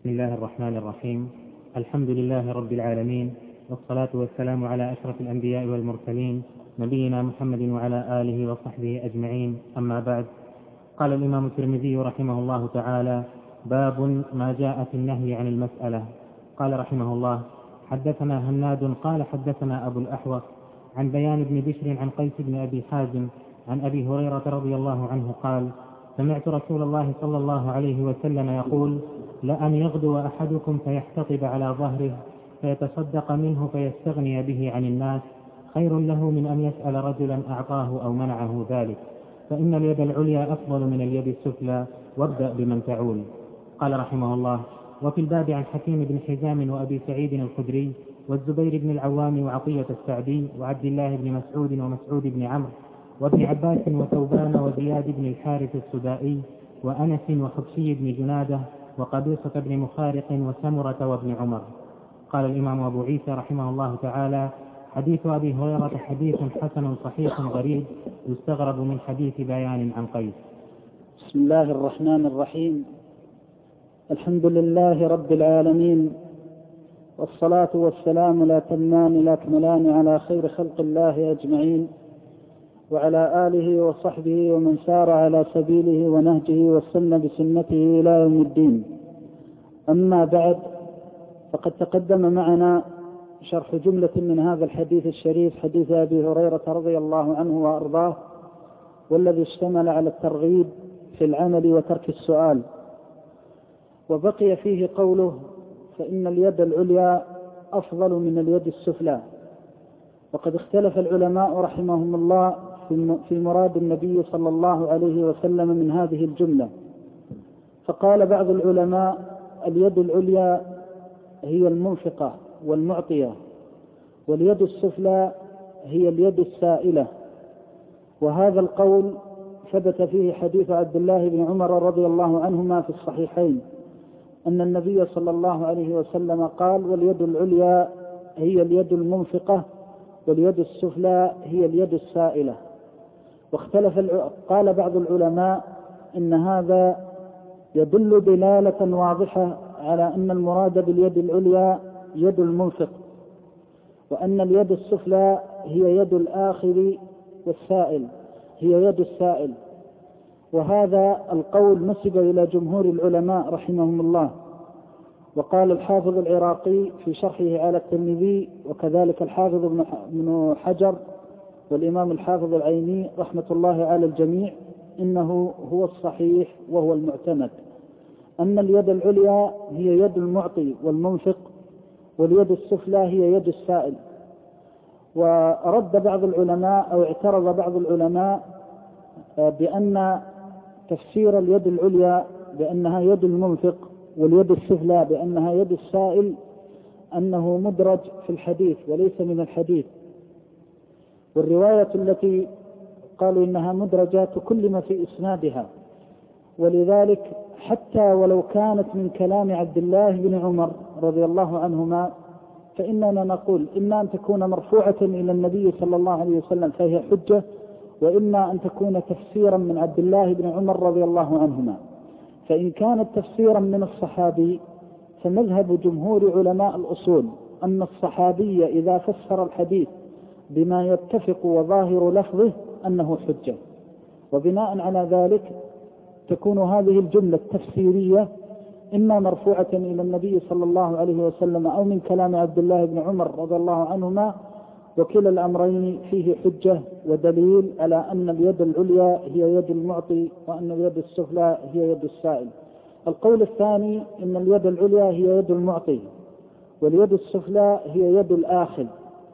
بسم الله الرحمن الرحيم. الحمد لله رب العالمين، والصلاة والسلام على أشرف الأنبياء والمرسلين نبينا محمد وعلى آله وصحبه أجمعين، أما بعد. قال الإمام الترمذي رحمه الله تعالى: باب ما جاء في النهي عن المسألة. قال رحمه الله: حدثنا هناد قال حدثنا أبو الأحوص عن بيان بن بشر عن قيس بن أبي حازم عن أبي هريرة رضي الله عنه قال: سمعت رسول الله صلى الله عليه وسلم يقول: لأن يغدو أحدكم فيحتطب على ظهره فيتصدق منه فيستغني به عن الناس خير له من أن يسأل رجلا أعطاه أو منعه ذلك، فإن اليد العليا أفضل من اليد السفلى، وابدأ بمن تعول. قال رحمه الله: وفي الباب عن حكيم بن حزام وأبي سعيد الخدري والزبير بن العوام وعطية السعدي وعبد الله بن مسعود ومسعود بن عمرو وابن عباس وثوبان وزياد بن الحارث السدائي وأنس وحبشي بن جنادة وقبيصة بن مخارق وسمرة وابن عمر. قال الإمام أبو عيسى رحمه الله تعالى: حديث أبي هريرة حديث حسن صحيح غريب يستغرب من حديث بيان عن قيس. بسم الله الرحمن الرحيم. الحمد لله رب العالمين، والصلاة والسلام لا تمان لا كملان على خير خلق الله أجمعين، وعلى آله وصحبه ومن سار على سبيله ونهجه واستنى بسنته إلى يوم الدين. أما بعد، فقد تقدم معنا شرح جملة من هذا الحديث الشريف، حديث أبي هريرة رضي الله عنه وأرضاه، والذي اشتمل على الترغيب في العمل وترك السؤال. وبقي فيه قوله: فإن اليد العليا أفضل من اليد السفلى. وقد اختلف العلماء رحمهم الله في مراد النبي صلى الله عليه وسلم من هذه الجملة. فقال بعض العلماء: اليد العليا هي المنفقة والمعطية، واليد السفلى هي اليد السائلة. وهذا القول ثبت فيه حديث عبد الله بن عمر رضي الله عنهما في الصحيحين، أن النبي صلى الله عليه وسلم قال: واليد العليا هي اليد المنفقة، واليد السفلى هي اليد السائلة. قال بعض العلماء إن هذا يدل دلالة واضحة على أن المراد باليد العليا يد المنفق، وأن اليد السفلى هي يد الآخذ والسائل، هي يد السائل. وهذا القول نسب إلى جمهور العلماء رحمهم الله. وقال الحافظ العراقي في شرحه على الترمذي، وكذلك الحافظ ابن حجر والإمام الحافظ العيني رحمة الله على الجميع، إنه هو الصحيح وهو المعتمد، أن اليد العليا هي يد المعطي والمنفق، واليد السفلى هي يد السائل. ورد بعض العلماء أو اعترض بعض العلماء بأن تفسير اليد العليا بأنها يد المنفق واليد السفلى بأنها يد السائل أنه مدرج في الحديث وليس من الحديث. والرواية التي قالوا إنها مدرجة تكلم في إسنادها، ولذلك حتى ولو كانت من كلام عبد الله بن عمر رضي الله عنهما، فإننا نقول إما أن تكون مرفوعة إلى النبي صلى الله عليه وسلم فهي حجة، وإما أن تكون تفسيرا من عبد الله بن عمر رضي الله عنهما. فإن كانت تفسيرا من الصحابي فمذهب جمهور علماء الأصول أن الصحابي إذا فسر الحديث بما يتفق وظاهر لفظه أنه حجة، وبناء على ذلك تكون هذه الجملة التفسيرية إما مرفوعة إلى النبي صلى الله عليه وسلم أو من كلام عبد الله بن عمر رضي الله عنهما، وكلا الأمرين فيه حجة ودليل على أن اليد العليا هي يد المعطي، وأن اليد السفلى هي يد السائل. القول الثاني إن اليد العليا هي يد المعطي، واليد السفلى هي يد الآخذ.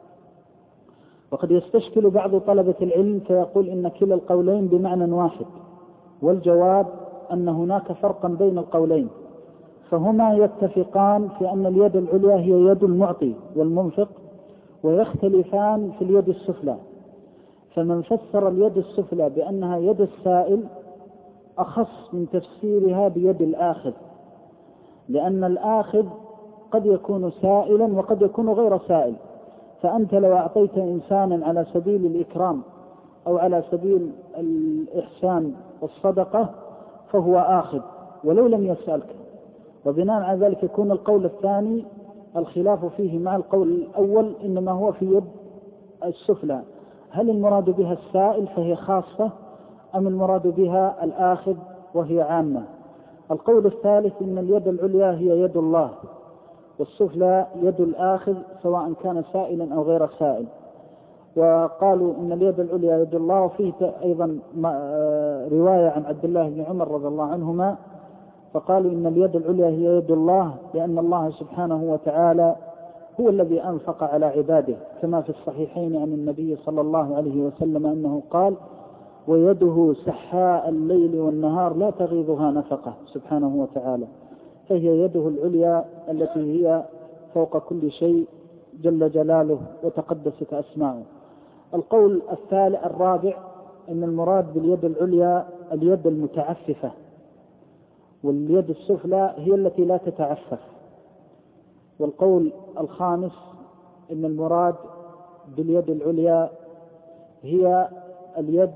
وقد يستشكل بعض طلبة العلم فيقول إن كلا القولين بمعنى واحد، والجواب أن هناك فرقا بين القولين، فهما يتفقان في أن اليد العليا هي يد المعطي والمنفق، ويختلفان في اليد السفلى. فمن فسر اليد السفلى بأنها يد السائل أخص من تفسيرها بيد الآخذ، لأن الآخذ قد يكون سائلا وقد يكون غير سائل. فأنت لو أعطيت إنسانا على سبيل الإكرام أو على سبيل الإحسان والصدقة فهو آخذ ولو لم يسألك، وبناء على ذلك يكون القول الثاني الخلاف فيه مع القول الأول إنما هو في يد السفلى. هل المراد بها السائل فهي خاصة أم المراد بها الآخذ وهي عامة؟ القول الثالث إن اليد العليا هي يد الله والسفلى يد الآخذ سواء كان سائلا أو غير سائل. وقالوا إن اليد العليا يد الله. وفيه أيضا رواية عن عبد الله بن عمر رضي الله عنهما فقالوا إن اليد العليا هي يد الله لأن الله سبحانه وتعالى هو الذي أنفق على عباده، كما في الصحيحين عن النبي صلى الله عليه وسلم أنه قال: ويده سحاء الليل والنهار لا تغيضها نفقة، سبحانه وتعالى. فهي يده العليا التي هي فوق كل شيء جل جلاله وتقدست أسماؤه. القول الرابع أن المراد باليد العليا اليد المتعففة، واليد السفلى هي التي لا تتعفف. والقول الخامس أن المراد باليد العليا هي اليد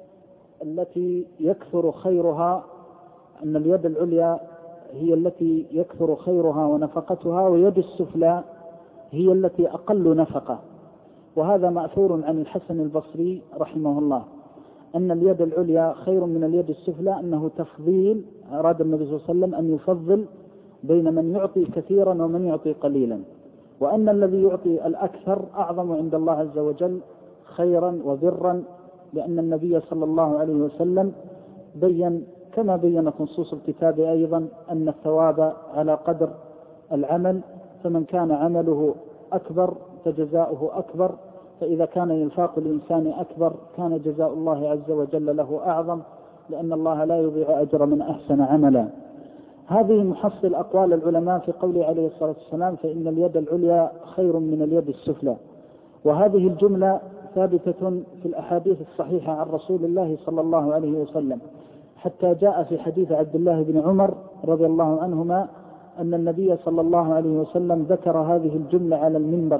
التي يكثر خيرها، أن اليد العليا هي التي يكثر خيرها ونفقتها، ويد السفلى هي التي أقل نفقة. وهذا مأثور عن الحسن البصري رحمه الله أن اليد العليا خير من اليد السفلى، أنه تفضيل. أراد النبي صلى الله عليه وسلم أن يفضل بين من يعطي كثيرا ومن يعطي قليلا، وأن الذي يعطي الأكثر أعظم عند الله عز وجل خيرا وبرا، لأن النبي صلى الله عليه وسلم بين كما بينت نصوص الكتاب أيضا أن الثواب على قدر العمل، فمن كان عمله أكبر فجزاؤه أكبر، فإذا كان إنفاق الإنسان أكبر كان جزاء الله عز وجل له أعظم، لأن الله لا يضيع أجر من أحسن عملا. هذه محصل أقوال العلماء في قوله عليه الصلاة والسلام: فإن اليد العليا خير من اليد السفلى. وهذه الجملة ثابتة في الأحاديث الصحيحة عن رسول الله صلى الله عليه وسلم، حتى جاء في حديث عبد الله بن عمر رضي الله عنهما أن النبي صلى الله عليه وسلم ذكر هذه الجملة على المنبر،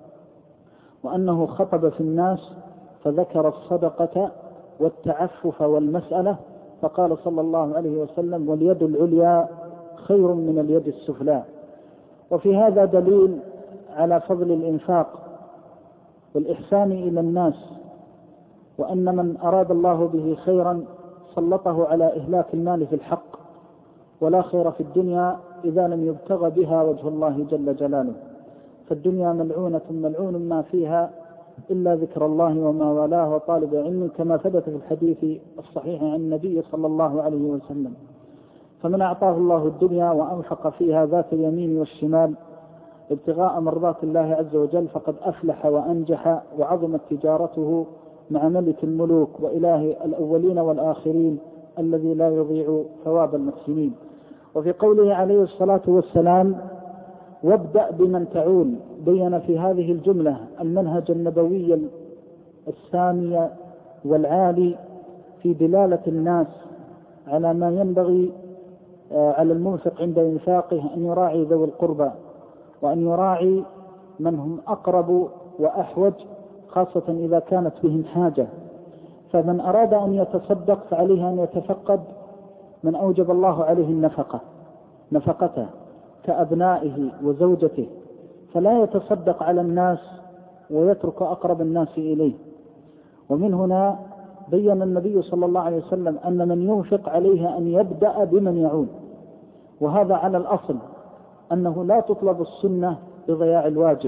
وأنه خطب في الناس فذكر الصدقة والتعفف والمسألة، فقال صلى الله عليه وسلم: واليد العليا خير من اليد السفلى. وفي هذا دليل على فضل الإنفاق والإحسان إلى الناس، وأن من أراد الله به خيرا سلطه على إهلاك المال في الحق، ولا خير في الدنيا إذا لم يبتغ بها وجه الله جل جلاله. فالدنيا ملعونة ملعون ما فيها إلا ذكر الله وما والاه وطالب علم، كما ثبت في الحديث الصحيح عن النبي صلى الله عليه وسلم. فمن أعطاه الله الدنيا وأنفق فيها ذات اليمين والشمال ابتغاء مرضات الله عز وجل فقد أفلح وأنجح، وعظمت تجارته مع ملك الملوك وإله الأولين والآخرين الذي لا يضيع ثواب المحسنين. وفي قوله عليه الصلاة والسلام: وابدأ بمن تعول، بين في هذه الجملة المنهج النبوي السامي والعالي في دلالة الناس على ما ينبغي على المنفق عند إنفاقه، أن يراعي ذوي القربى، وأن يراعي من هم أقرب وأحوج، خاصة إذا كانت بهم حاجة. فمن أراد أن يتصدق فعليه أن يتفقد من أوجب الله عليه نفقته كأبنائه وزوجته، فلا يتصدق على الناس ويترك أقرب الناس إليه. ومن هنا بين النبي صلى الله عليه وسلم أن من ينفق عليه أن يبدأ بمن يعول، وهذا على الأصل أنه لا تطلب السنة بضياع الواجب،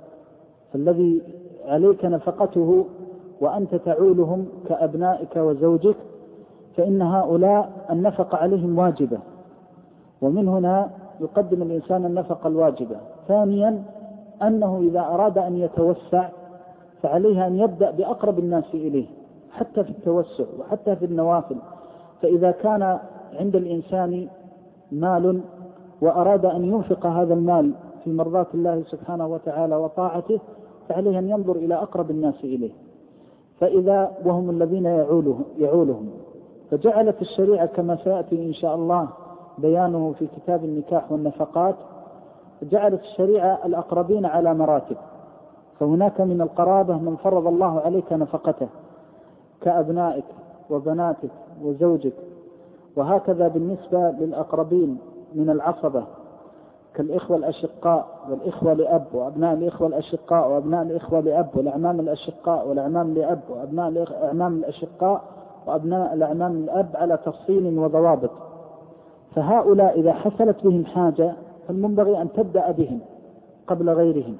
فالذي عليك نفقته وأنت تعولهم كأبنائك وزوجك فإن هؤلاء النفقة عليهم واجبة، ومن هنا يقدم الإنسان النفقة الواجبة. ثانيا أنه إذا أراد أن يتوسع فعليه أن يبدأ بأقرب الناس إليه حتى في التوسع وحتى في النوافل. فإذا كان عند الإنسان مال وأراد أن ينفق هذا المال في مرضاة الله سبحانه وتعالى وطاعته فعليه أن ينظر إلى أقرب الناس إليه، فإذا وهم الذين يعولهم. فجعلت الشريعة كما سيأتي إن شاء الله بيانه في كتاب النكاح والنفقات، جعلت الشريعة الأقربين على مراتب، فهناك من القرابة من فرض الله عليك نفقته كأبنائك وبناتك وزوجك، وهكذا بالنسبة للأقربين من العصبة كالإخوة الأشقاء والإخوة لأب وأبناء الإخوة الأشقاء وأبناء الإخوة لأب والأعمام الأشقاء والأعمام لأب وأبناء الأعمام الأشقاء وأبناء الأعمام الأب على تفصيل وضوابط. فهؤلاء إذا حصلت بهم حاجة فالمنبغي أن تبدأ بهم قبل غيرهم.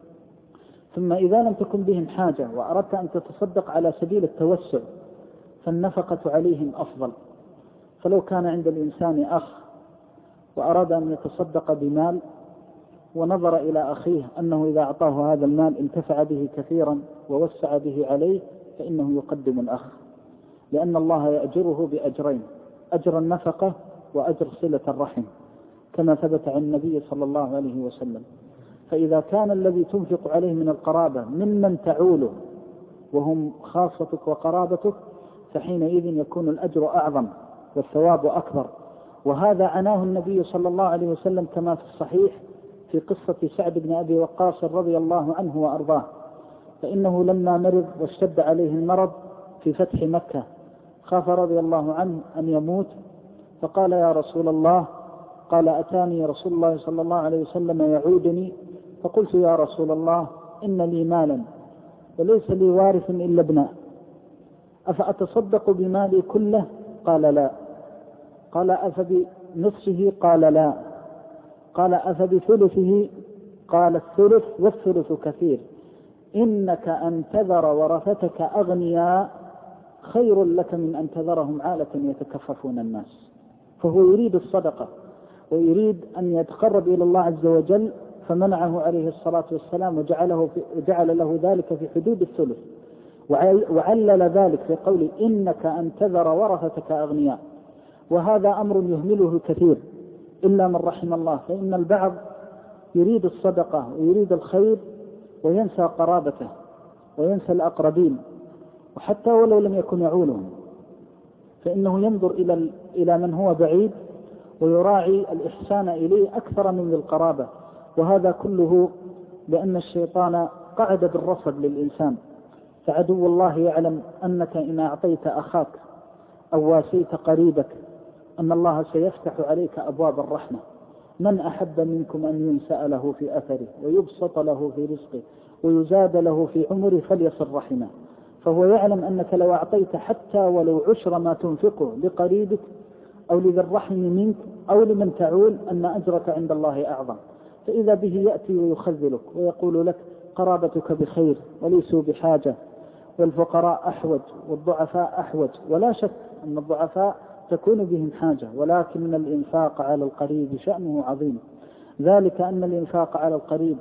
ثم إذا لم تكن بهم حاجة وأردت أن تتصدق على سبيل التوسع فالنفقة عليهم أفضل. فلو كان عند الإنسان أخ وأراد أن يتصدق بمال ونظر إلى أخيه أنه إذا أعطاه هذا المال انتفع به كثيرا ووسع به عليه فإنه يقدم الأخ، لأن الله يأجره بأجرين: أجر النفقة وأجر صلة الرحم، كما ثبت عن النبي صلى الله عليه وسلم. فإذا كان الذي تنفق عليه من القرابة ممن تعوله وهم خاصتك وقرابتك فحينئذ يكون الأجر أعظم والثواب أكبر. وهذا عناه النبي صلى الله عليه وسلم كما في الصحيح في قصة سعد بن أبي وقاص رضي الله عنه وأرضاه، فإنه لما مرض واشتد عليه المرض في فتح مكة خاف رضي الله عنه أن يموت، فقال: يا رسول الله، قال: أتاني رسول الله صلى الله عليه وسلم يعودني، فقلت: يا رسول الله، إن لي مالا وليس لي وارث إلا ابنه، أفأتصدق بمالي كله؟ قال: لا. قال: أفبنصفه؟ قال: لا. قال: أفبثلثه؟ قال: الثلث، والثلث كثير. إنك أن تذر ورثتك أغنياء خير لك من أن تذرهم عالة يتكففون الناس. فهو يريد الصدقة ويريد أن يتقرب إلى الله عز وجل، فمنعه عليه الصلاة والسلام وجعل له ذلك في حدود الثلث، وعلل ذلك في قوله: إنك أن تذر ورثتك أغنياء. وهذا أمر يهمله الكثير إلا من رحم الله، فإن البعض يريد الصدقة ويريد الخير وينسى قرابته وينسى الأقربين، وحتى ولو لم يكن يعولهم فإنه ينظر إلى من هو بعيد ويراعي الإحسان إليه أكثر من ذي القرابة. وهذا كله لأن الشيطان قعد بالرصد للإنسان، فعدو الله يعلم أنك إن أعطيت أخاك أو واسيت قريبك أن الله سيفتح عليك أبواب الرحمة. من أحب منكم أن ينسأ له في أثره ويبسط له في رزقه ويزاد له في عمره فليصل رحمه. فهو يعلم أنك لو أعطيت حتى ولو عشر ما تنفقه لقريبك أو لذي الرحم منك أو لمن تعول أن أجرك عند الله أعظم. فإذا به يأتي ويخذلك ويقول لك: قرابتك بخير وليسوا بحاجة، والفقراء أحوج والضعفاء أحوج. ولا شك أن الضعفاء تكون بهم حاجة، ولكن الإنفاق على القريب شأنه عظيم. ذلك أن الإنفاق على القريب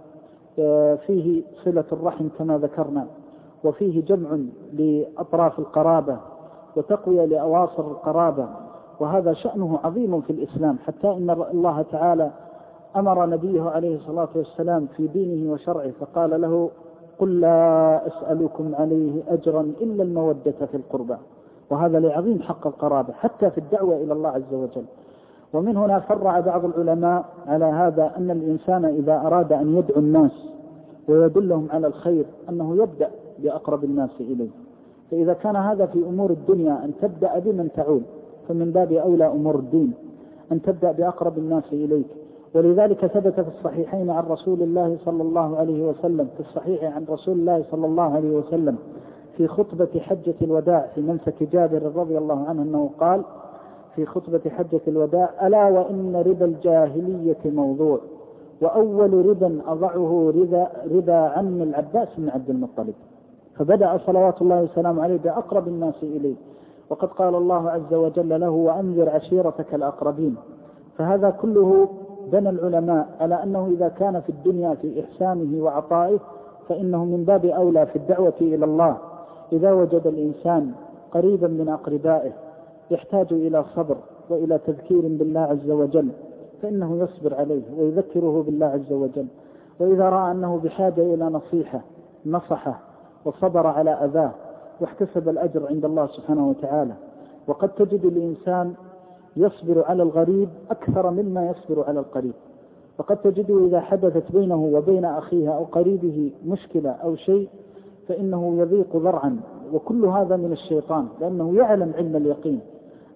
فيه صلة الرحم كما ذكرنا، وفيه جمع لأطراف القرابة وتقوية لأواصر القرابة، وهذا شأنه عظيم في الإسلام، حتى إن الله تعالى أمر نبيه عليه الصلاة والسلام في دينه وشرعه فقال له: قل لا أسألكم عليه أجرا إلا المودة في القربى. وهذا لعظيم حق القرابة حتى في الدعوة إلى الله عز وجل. ومن هنا فرع بعض العلماء على هذا أن الإنسان إذا أراد أن يدعو الناس ويدلهم على الخير أنه يبدأ بأقرب الناس إليه. فإذا كان هذا في أمور الدنيا أن تبدأ بمن تعول، فمن باب أولى أمور الدين أن تبدأ بأقرب الناس إليك. ولذلك ثبت في الصحيحين عن رسول الله صلى الله عليه وسلم، في الصحيح عن رسول الله صلى الله عليه وسلم في خطبة حجة الوداع في منسك جابر رضي الله عنه أنه قال في خطبة حجة الوداع: ألا وإن ربا الجاهلية موضوع، وأول ربا أضعه ربا عم العباس بن عبد المطلب. فبدأ صلوات الله وسلامه عليه بأقرب الناس إليه، وقد قال الله عز وجل له: وأنذر عشيرتك الأقربين. فهذا كله بنى العلماء على أنه إذا كان في الدنيا في إحسانه وعطائه فإنه من باب أولى في الدعوة إلى الله. إذا وجد الإنسان قريبا من أقربائه يحتاج إلى صبر وإلى تذكير بالله عز وجل فإنه يصبر عليه ويذكره بالله عز وجل. وإذا رأى أنه بحاجة إلى نصيحة نصحه وصبر على أذاه واحتسب الأجر عند الله سبحانه وتعالى. وقد تجد الإنسان يصبر على الغريب أكثر مما يصبر على القريب. وقد تجده إذا حدثت بينه وبين أخيه أو قريبه مشكلة أو شيء فإنه يضيق ذرعا، وكل هذا من الشيطان، لأنه يعلم علم اليقين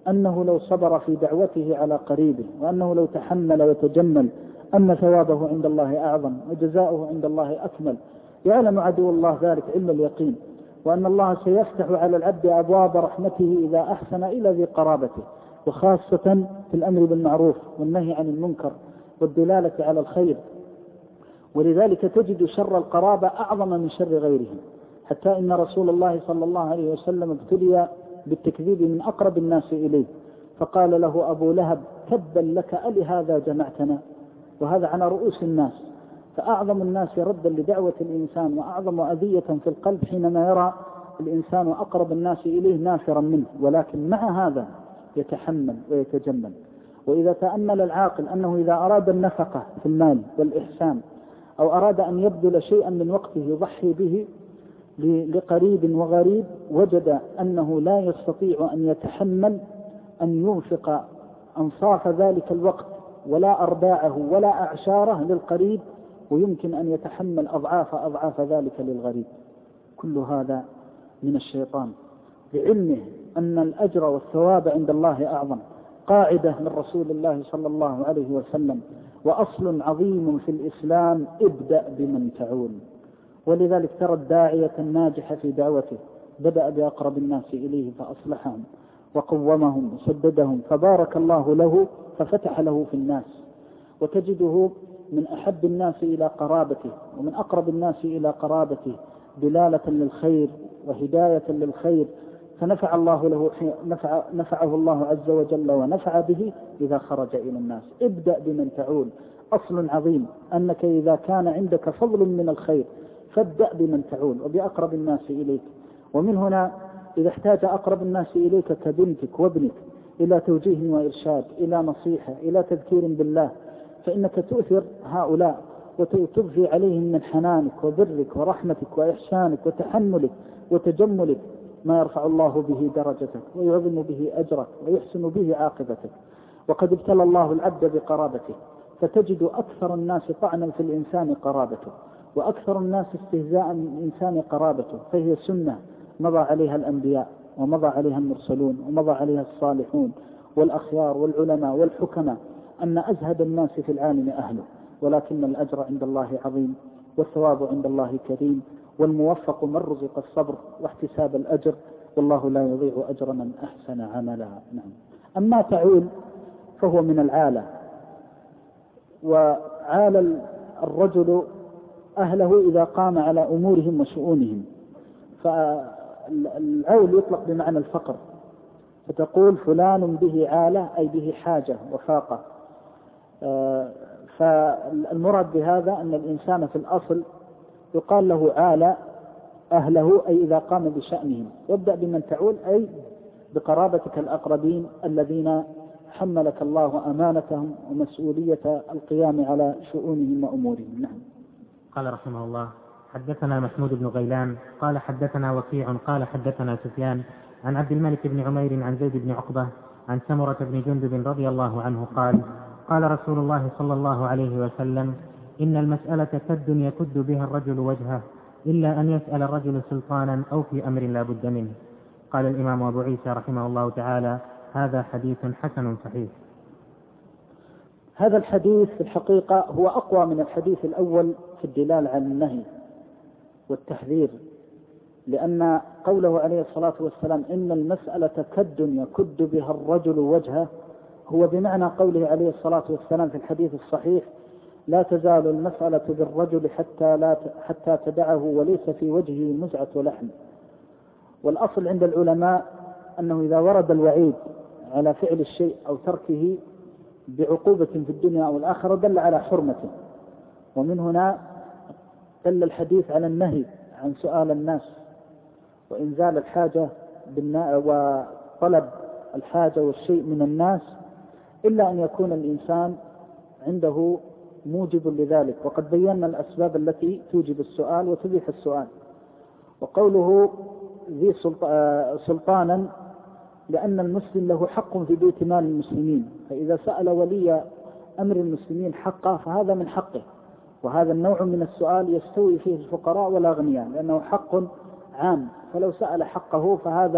أنه لو صبر في دعوته على قريبه، وأنه لو تحمل وتجمل أن ثوابه عند الله أعظم وجزاؤه عند الله أكمل. يعلم عدو الله ذلك علم اليقين، وأن الله سيفتح على العبد أبواب رحمته إذا أحسن إلى ذي قرابته، وخاصة في الأمر بالمعروف والنهي عن المنكر والدلالة على الخير. ولذلك تجد شر القرابة أعظم من شر غيرهم، حتى إن رسول الله صلى الله عليه وسلم ابتلي بالتكذيب من أقرب الناس إليه، فقال له أبو لهب: تبا لك ألهذا جمعتنا؟ وهذا على رؤوس الناس. فأعظم الناس ردا لدعوة الإنسان وأعظم أذية في القلب حينما يرى الإنسان أقرب الناس إليه نافرا منه، ولكن مع هذا يتحمل ويتجمل. وإذا تأمل العاقل أنه إذا أراد النفقة في المال والإحسان، أو أراد أن يبذل شيئا من وقته يضحي به لقريب وغريب، وجد أنه لا يستطيع أن يتحمل أن ينفق أنصاف ذلك الوقت ولا أرباعه ولا أعشاره للقريب، ويمكن أن يتحمل أضعاف ذلك للغريب. كل هذا من الشيطان، لعلمه أن الأجر والثواب عند الله أعظم. قاعدة من رسول الله صلى الله عليه وسلم: وأصل عظيم في الإسلام: ابدأ بمن تعول. ولذلك ترى الداعية الناجح في دعوته بدأ بأقرب الناس إليه فأصلحهم وقومهم وسددهم، فبارك الله له ففتح له في الناس. وتجده من أحب الناس إلى قرابته ومن أقرب الناس إلى قرابته دلالة للخير وهداية للخير، فنفعه الله عز وجل ونفع به إذا خرج إلى الناس. ابدأ بمن تعول. أصل عظيم أنك إذا كان عندك فضل من الخير فابدأ بمن تعول وبأقرب الناس إليك. ومن هنا إذا احتاج أقرب الناس إليك كبنتك وابنك إلى توجيه وإرشاد، إلى نصيحة، إلى تذكير بالله، فإنك تؤثر هؤلاء وتضفي عليهم من حنانك وبرك ورحمتك وإحسانك وتحملك وتجملك ما يرفع الله به درجتك ويعظم به أجرك ويحسن به عاقبتك. وقد ابتلى الله العبد بقرابته، فتجد أكثر الناس طعنا في الإنسان قرابته، وأكثر الناس استهزاء من الإنسان قرابته، فهي سنة مضى عليها الأنبياء ومضى عليها المرسلون ومضى عليها الصالحون والأخيار والعلماء والحكماء، أن أزهد الناس في العالم أهله، ولكن الأجر عند الله عظيم والثواب عند الله كريم، والموفق من رزق الصبر واحتساب الأجر، والله لا يضيع أجر من أحسن عملا. نعم. أما تعول فهو من العالة، وعال الرجل أهله إذا قام على أمورهم وشؤونهم. فالعول يطلق بمعنى الفقر، فتقول فلان به عالة أي به حاجة وفاقة. فالمراد بهذا أن الإنسان في الأصل يقال له عالة أهله، أي إذا قام بشأنهم. وابدأ بمن تعول أي بقرابتك الأقربين الذين حملك الله أمانتهم ومسؤولية القيام على شؤونهم وأمورهم. نعم. قال رحمه الله: حدثنا محمود بن غيلان قال حدثنا وكيع قال حدثنا سفيان عن عبد الملك بن عمير عن زيد بن عقبة عن سمرة بن جندب رضي الله عنه قال: قال رسول الله صلى الله عليه وسلم: إن المسألة كد يكد بها الرجل وجهه، إلا أن يسأل الرجل سلطانا أو في أمر لا بد منه. قال الإمام أبو عيسى رحمه الله تعالى: هذا حديث حسن صحيح. هذا الحديث في الحقيقة هو أقوى من الحديث الأول في الدلالة على النهي والتحذير، لأن قوله عليه الصلاة والسلام: إن المسألة كد يكد بها الرجل وجهه، هو بمعنى قوله عليه الصلاة والسلام في الحديث الصحيح: لا تزال المسألة بالرجل حتى تدعه وليس في وجهه مزعة لحم. والأصل عند العلماء أنه إذا ورد الوعيد على فعل الشيء أو تركه بعقوبة في الدنيا أو الآخرة دل على حرمته، ومن هنا دل الحديث على النهي عن سؤال الناس وإنزال الحاجة وطلب الحاجة والشيء من الناس، إلا أن يكون الإنسان عنده موجب لذلك، وقد بينا الأسباب التي توجب السؤال وتبيح السؤال. وقوله ذي سلطانا، لأن المسلم له حق في بيت مال المسلمين، فإذا سأل ولي أمر المسلمين حقه فهذا من حقه. وهذا النوع من السؤال يستوي فيه الفقراء والأغنياء، لأنه حق عام، فلو سأل حقه فهذا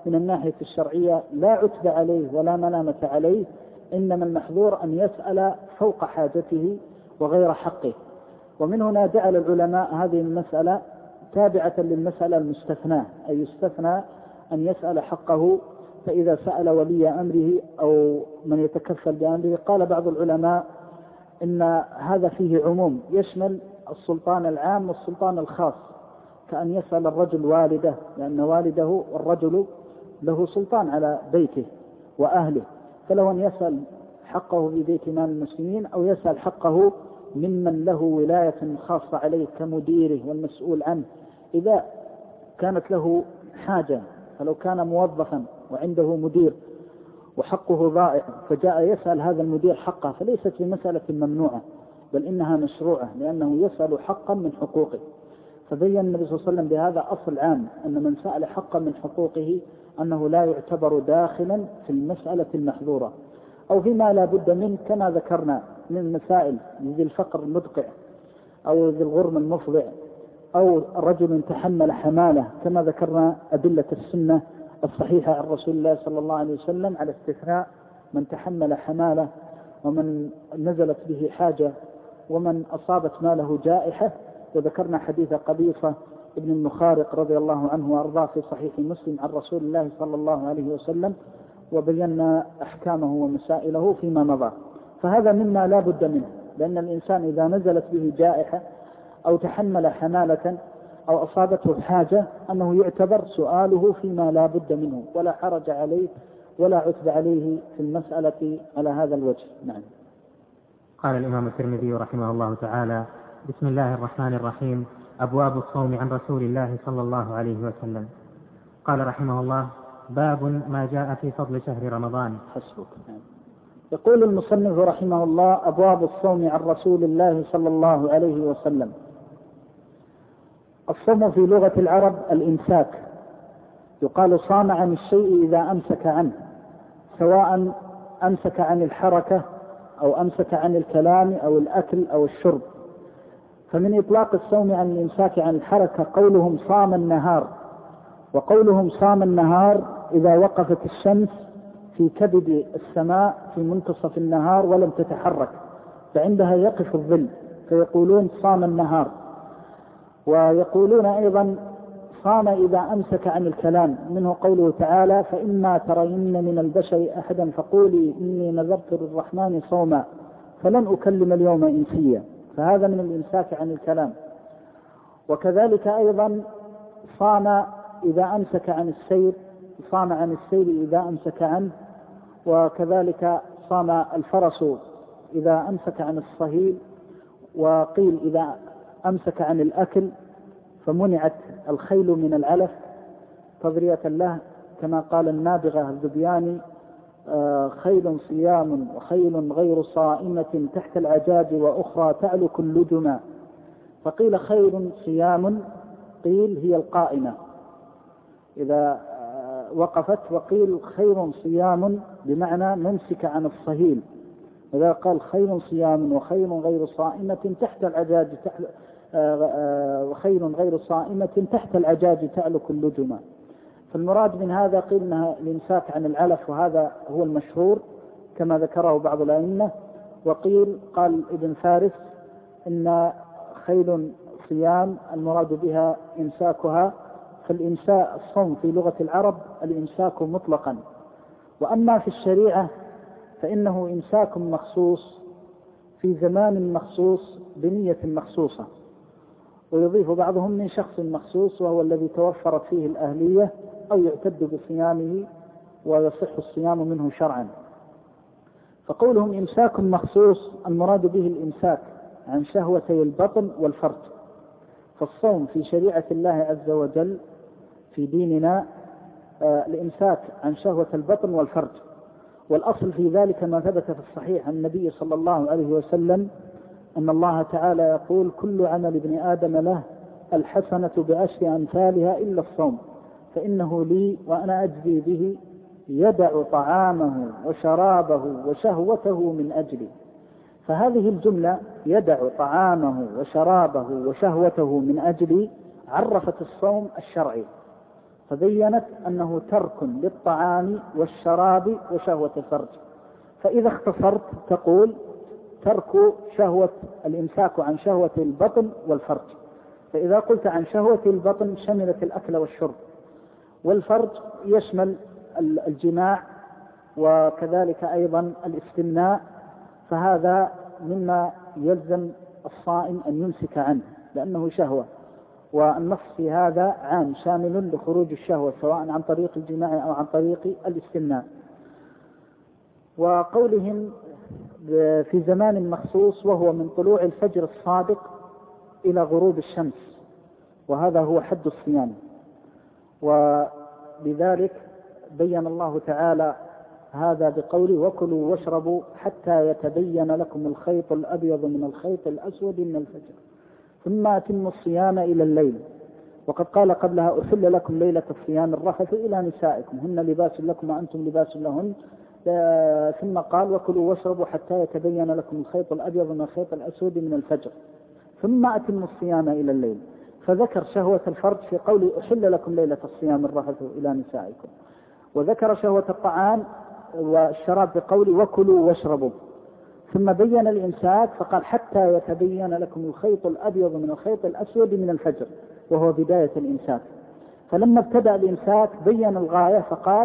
من الناحية الشرعية لا عتب عليه ولا ملامة عليه، إنما المحظور أن يسأل فوق حاجته وغير حقه. ومن هنا جعل العلماء هذه المسألة تابعة للمسألة المستثناة، أي يستثنى أن يسأل حقه. فإذا سأل ولي أمره أو من يتكفل بأمره، قال بعض العلماء إن هذا فيه عموم يشمل السلطان العام والسلطان الخاص، كأن يسأل الرجل والده، لأن والده والرجل له سلطان على بيته وأهله، فله أن يسأل حقه في بيت مال المسلمين أو يسأل حقه ممن له ولاية خاصة عليه كمديره والمسؤول عنه إذا كانت له حاجة. فلو كان موظفا وعنده مدير وحقه ضائع فجاء يسأل هذا المدير حقه، فليست بمسألة ممنوعة بل إنها مشروعة، لأنه يسأل حقا من حقوقه. فبين النبي صلى الله عليه وسلم بهذا أصل عام، أن من سأل حقا من حقوقه أنه لا يعتبر داخلا في المسألة المحظورة أو فيما لا بد منه، كما ذكرنا من المسائل ذي الفقر المدقع أو ذي الغرم المفضع أو رجل تحمل حمالة، كما ذكرنا أدلة السنة الصحيحة عن رسول الله صلى الله عليه وسلم على استثناء من تحمل حمالة ومن نزلت به حاجة ومن أصابت ماله جائحة. وذكرنا حديث قبيصة ابن المخارق رضي الله عنه وأرضاه في صحيح مسلم عن رسول الله صلى الله عليه وسلم، وبينا أحكامه ومسائله فيما مضى. فهذا مما لا بد منه، لأن الإنسان إذا نزلت به جائحة أو تحمل حمالة أو أصابته حاجة أنه يعتبر سؤاله فيما لا بد منه، ولا حرج عليه ولا عتب عليه في المسألة على هذا الوجه. نعم. قال الإمام الترمذي رحمه الله تعالى: بسم الله الرحمن الرحيم. أبواب الصوم عن رسول الله صلى الله عليه وسلم. قال رحمه الله: باب ما جاء في فضل شهر رمضان. حسبك. يقول المصنف رحمه الله: أبواب الصوم عن رسول الله صلى الله عليه وسلم. الصوم في لغة العرب الإمساك، يقال صام عن الشيء إذا أمسك عنه، سواء أمسك عن الحركة أو أمسك عن الكلام أو الأكل أو الشرب. فمن إطلاق الصوم عن الإمساك عن الحركة قولهم صام النهار، وقولهم صام النهار إذا وقفت الشمس في كبد السماء في منتصف النهار ولم تتحرك، فعندها يقف الظل فيقولون صام النهار. ويقولون أيضا صام إذا أمسك عن الكلام، منه قوله تعالى: فإما ترين من البشر أحدا فقولي إني نذرت للرحمن صوما فلن أكلم اليوم إنسيا، فهذا من الإمساك عن الكلام. وكذلك أيضا صام إذا أمسك عن السير، صام عن السير إذا أمسك عنه. وكذلك صام الفرس إذا أمسك عن الصهيل، وقيل إذا أمسك عن الأكل فمنعت الخيل من العلف تضرية له، كما قال النابغة الذبياني: خيل صيام وخيل غير صائمة تحت العجاج وأخرى تعلك اللجما. فقيل خيل صيام، قيل هي القائمة إذا وقفت، وقيل خير صيام بمعنى ممسك عن الصهيل، إذا قال خير صيام وخير غير صائمة تحت العجاج وخير غير صائمة تحت العجاج تعلك اللجما. فالمراد من هذا قيل انها الامساك عن العلف، وهذا هو المشهور كما ذكره بعض الأئمة. وقيل قال ابن فارس ان خيل صيام المراد بها امساكها، فالامساك الصوم في لغة العرب الامساك مطلقا. وأما في الشريعة فإنه إمساك مخصوص في زمان مخصوص بنية مخصوصة، ويضيف بعضهم من شخص مخصوص وهو الذي توفرت فيه الأهلية أو يعتد بصيامه ويصح الصيام منه شرعا. فقولهم إمساك مخصوص المراد به الإمساك عن شهوتي البطن والفرج. فالصوم في شريعة الله عز وجل في ديننا الإمساك عن شهوة البطن والفرج، والأصل في ذلك ما ثبت في الصحيح عن النبي صلى الله عليه وسلم أن الله تعالى يقول: كل عمل ابن آدم له الحسنة بعشر أمثالها إلا الصوم فإنه لي وأنا أجزي به، يدع طعامه وشرابه وشهوته من أجلي. فهذه الجملة يدع طعامه وشرابه وشهوته من أجلي عرفت الصوم الشرعي. فبينت أنه ترك للطعام والشراب وشهوة الفرج. فإذا اختصرت تقول ترك شهوة الإمساك عن شهوة البطن والفرج. فإذا قلت عن شهوة البطن شملت الأكل والشرب، والفرج يشمل الجماع وكذلك أيضا الاستمناء، فهذا مما يلزم الصائم أن يمسك عنه لأنه شهوة، والنص في هذا عام شامل لخروج الشهوة سواء عن طريق الجماع أو عن طريق الاستمناء. وقولهم في زمان مخصوص وهو من طلوع الفجر الصادق إلى غروب الشمس، وهذا هو حد الصيام. ولذلك بين الله تعالى هذا بقوله وكلوا واشربوا حتى يتبين لكم الخيط الأبيض من الخيط الأسود من الفجر ثم أتموا الصيام إلى الليل. وقد قال قبلها أحل لكم ليلة الصيام الرفث إلى نسائكم هن لباس لكم وأنتم لباس لهن، ثم قال وكلوا واشربوا حتى يتبين لكم الخيط الأبيض من الخيط الأسود من الفجر ثم أتموا الصيام إلى الليل. فذكر شهوة الفرج في قوله أحل لكم ليلة الصيام الرفث إلى نسائكم، وذكر شهوة الطعام والشراب بقوله وكلوا واشربوا، ثم بين الإمساك فقال حتى يتبين لكم الخيط الأبيض من الخيط الأسود من الفجر وهو بداية الإمساك. فلما ابتدأ الإمساك بين الغاية فقال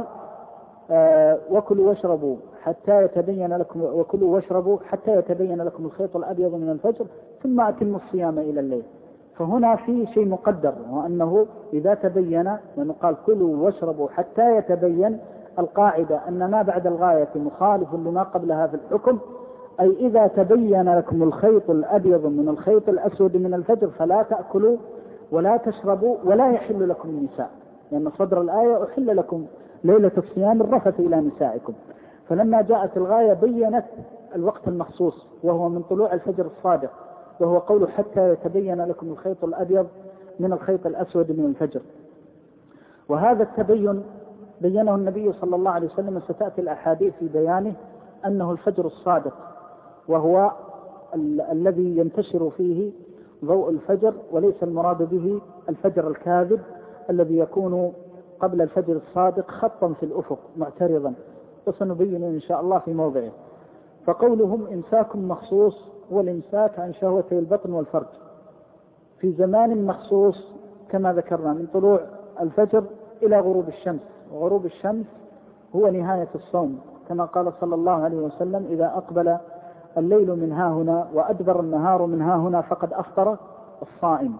وكلوا واشربوا حتى يتبين لكم وكلوا واشربوا حتى يتبين لكم الخيط الأبيض من الفجر ثم أتموا الصيام إلى الليل. فهنا في شيء مقدر، وأنه إذا تبين، لأنه قال كلوا واشربوا حتى يتبين، القاعدة أن ما بعد الغاية مخالف لما قبلها في الحكم، أي إذا تبين لكم الخيط الأبيض من الخيط الأسود من الفجر فلا تأكلوا ولا تشربوا ولا يحل لكم النساء، لأن صدر الآية أحل لكم ليلة الصيام الرفث إلى نسائكم. فلما جاءت الغاية بينت الوقت المخصوص وهو من طلوع الفجر الصادق، وهو قوله حتى يتبين لكم الخيط الأبيض من الخيط الأسود من الفجر. وهذا التبين بينه النبي صلى الله عليه وسلم، ستأتي الأحاديث في بيانه، أنه الفجر الصادق وهو الذي ينتشر فيه ضوء الفجر، وليس المراد به الفجر الكاذب الذي يكون قبل الفجر الصادق خطا في الأفق معترضا، وسنبين إن شاء الله في موضعه. فقولهم إمساك مخصوص هو الإمساك عن شهوتي البطن والفرج في زمان مخصوص كما ذكرنا من طلوع الفجر إلى غروب الشمس، وغروب الشمس هو نهاية الصوم كما قال صلى الله عليه وسلم إذا أقبل الليل من ها هنا وأدبر النهار من ها هنا فقد أفطر الصائم.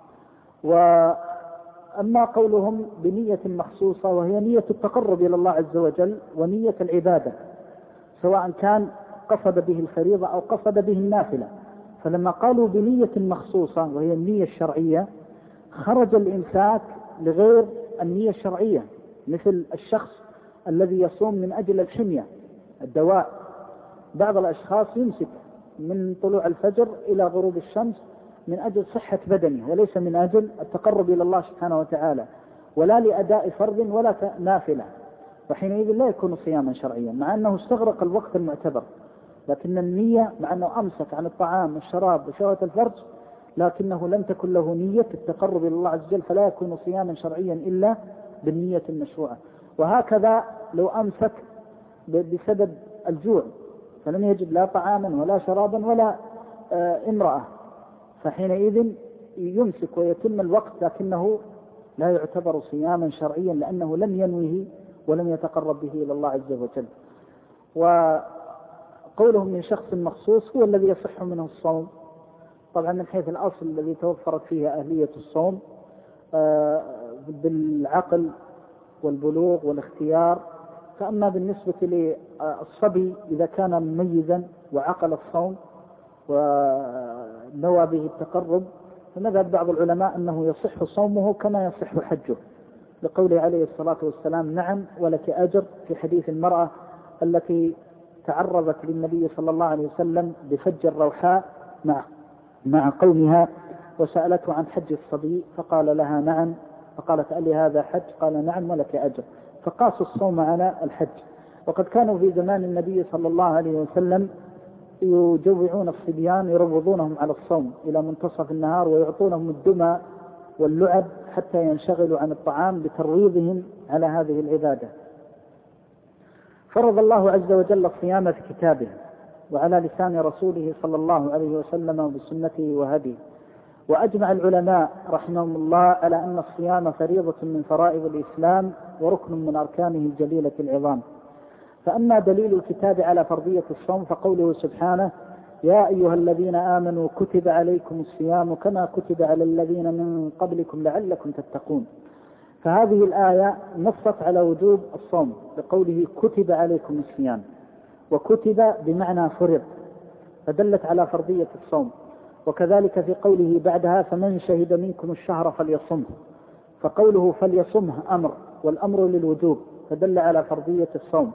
وأما قولهم بنية مخصوصة وهي نية التقرب إلى الله عز وجل ونية العبادة، سواء كان قصد به الفريضة أو قصد به النافلة، فلما قالوا بنية مخصوصة وهي النية الشرعية خرج الإمساك لغير النية الشرعية، مثل الشخص الذي يصوم من أجل الحمية الدواء. بعض الأشخاص يمسك من طلوع الفجر إلى غروب الشمس من أجل صحة بدنه وليس من أجل التقرب إلى الله سبحانه وتعالى ولا لأداء فرض ولا نافلة، وحينئذ لا يكون صياما شرعيا مع أنه استغرق الوقت المعتبر. لكن النية مع أنه أمسك عن الطعام والشراب وشهوة الفرج لكنه لم تكن له نية التقرب إلى الله عز وجل فلا يكون صياما شرعيا إلا بالنية المشروعة. وهكذا لو أمسك بسبب الجوع فلم يجد لا طعاما ولا شرابا ولا امرأة، فحينئذ يمسك ويتم الوقت لكنه لا يعتبر صياما شرعيا لأنه لم ينوه ولم يتقرب به إلى الله عز وجل. وقولهم من شخص مخصوص هو الذي يصح منه الصوم، طبعا من حيث الأصل الذي توفرت فيه أهلية الصوم بالعقل والبلوغ والاختيار. فأما بالنسبة للصبي إذا كان مميزا وعقل الصوم ونوى به التقرب فمذهب بعض العلماء أنه يصح صومه كما يصح حجه، لقوله عليه الصلاة والسلام نعم ولك أجر في حديث المرأة التي تعرضت للنبي صلى الله عليه وسلم بفج الروحاء مع قومها وسألته عن حج الصبي فقال لها نعم، فقالت ألي هذا حج؟ قال نعم ولك أجر، فقاسوا الصوم على الحج. وقد كانوا في زمان النبي صلى الله عليه وسلم يجوعون الصبيان يروضونهم على الصوم إلى منتصف النهار ويعطونهم الدمى واللعب حتى ينشغلوا عن الطعام لترويضهم على هذه العبادة. فرض الله عز وجل الصيام في كتابه وعلى لسان رسوله صلى الله عليه وسلم وبسنته وهديه، وأجمع العلماء رحمهم الله على أن الصيام فريضة من فرائض الإسلام وركن من أركانه الجليلة العظام. فأما دليل الكتاب على فرضية الصوم فقوله سبحانه: يا أيها الذين آمنوا كتب عليكم الصيام كما كتب على الذين من قبلكم لعلكم تتقون. فهذه الآية نصت على وجوب الصوم بقوله كتب عليكم الصيام، وكتب بمعنى فرض، فدلت على فرضية الصوم. وكذلك في قوله بعدها: فمن شهد منكم الشهر فليصمه، فقوله فليصمه أمر، والأمر للوجوب، فدل على فرضية الصوم.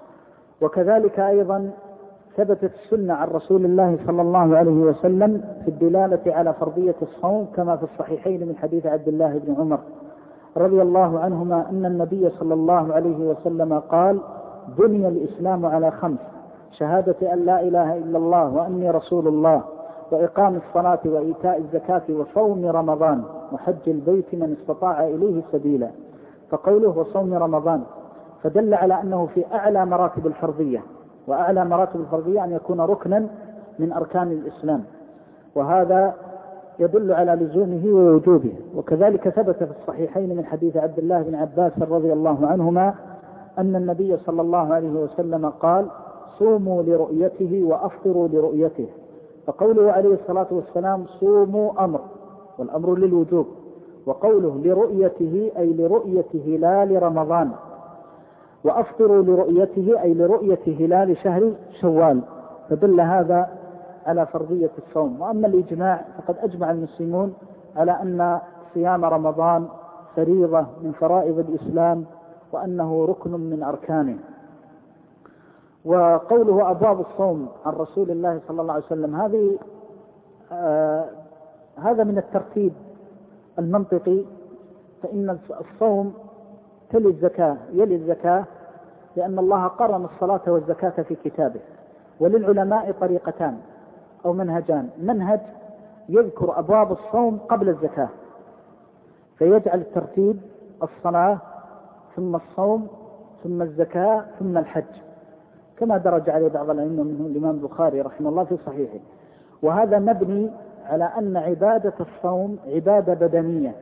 وكذلك أيضا ثبتت السنة عن رسول الله صلى الله عليه وسلم في الدلالة على فرضية الصوم، كما في الصحيحين من حديث عبد الله بن عمر رضي الله عنهما أن النبي صلى الله عليه وسلم قال: بني الإسلام على 5: شهادة أن لا إله إلا الله وأني رسول الله، وإقام الصلاة وإيتاء الزكاة وصوم رمضان وحج البيت من استطاع إليه سبيلا. فقوله وصوم رمضان فدل على أنه في أعلى مراتب الفرضية، وأعلى مراتب الفرضية أن يكون ركنا من أركان الإسلام، وهذا يدل على لزومه ووجوبه. وكذلك ثبت في الصحيحين من حديث عبد الله بن عباس رضي الله عنهما أن النبي صلى الله عليه وسلم قال: صوموا لرؤيته وأفطروا لرؤيته. فقوله عليه الصلاة والسلام صوموا أمر، والأمر للوجوب، وقوله لرؤيته أي لرؤية هلال رمضان، وأفطروا لرؤيته أي لرؤية هلال شهر شوال، فدل هذا على فرضية الصوم. وأما الإجماع فقد أجمع المسلمون على أن صيام رمضان فريضة من فرائض الإسلام، وأنه ركن من أركانه. وقوله أبواب الصوم عن رسول الله صلى الله عليه وسلم هذا من الترتيب المنطقي، فإن الصوم يلي الزكاة، لأن الله قرن الصلاة والزكاة في كتابه. وللعلماء طريقتان أو منهجان: منهج يذكر أبواب الصوم قبل الزكاة، فيجعل الترتيب الصلاة ثم الصوم ثم الزكاة ثم الحج، كما درج عليه بعض الأئمة منهم الإمام البخاري رحمه الله في صحيحه. وهذا مبني على أن عبادة الصوم عبادة بدنية،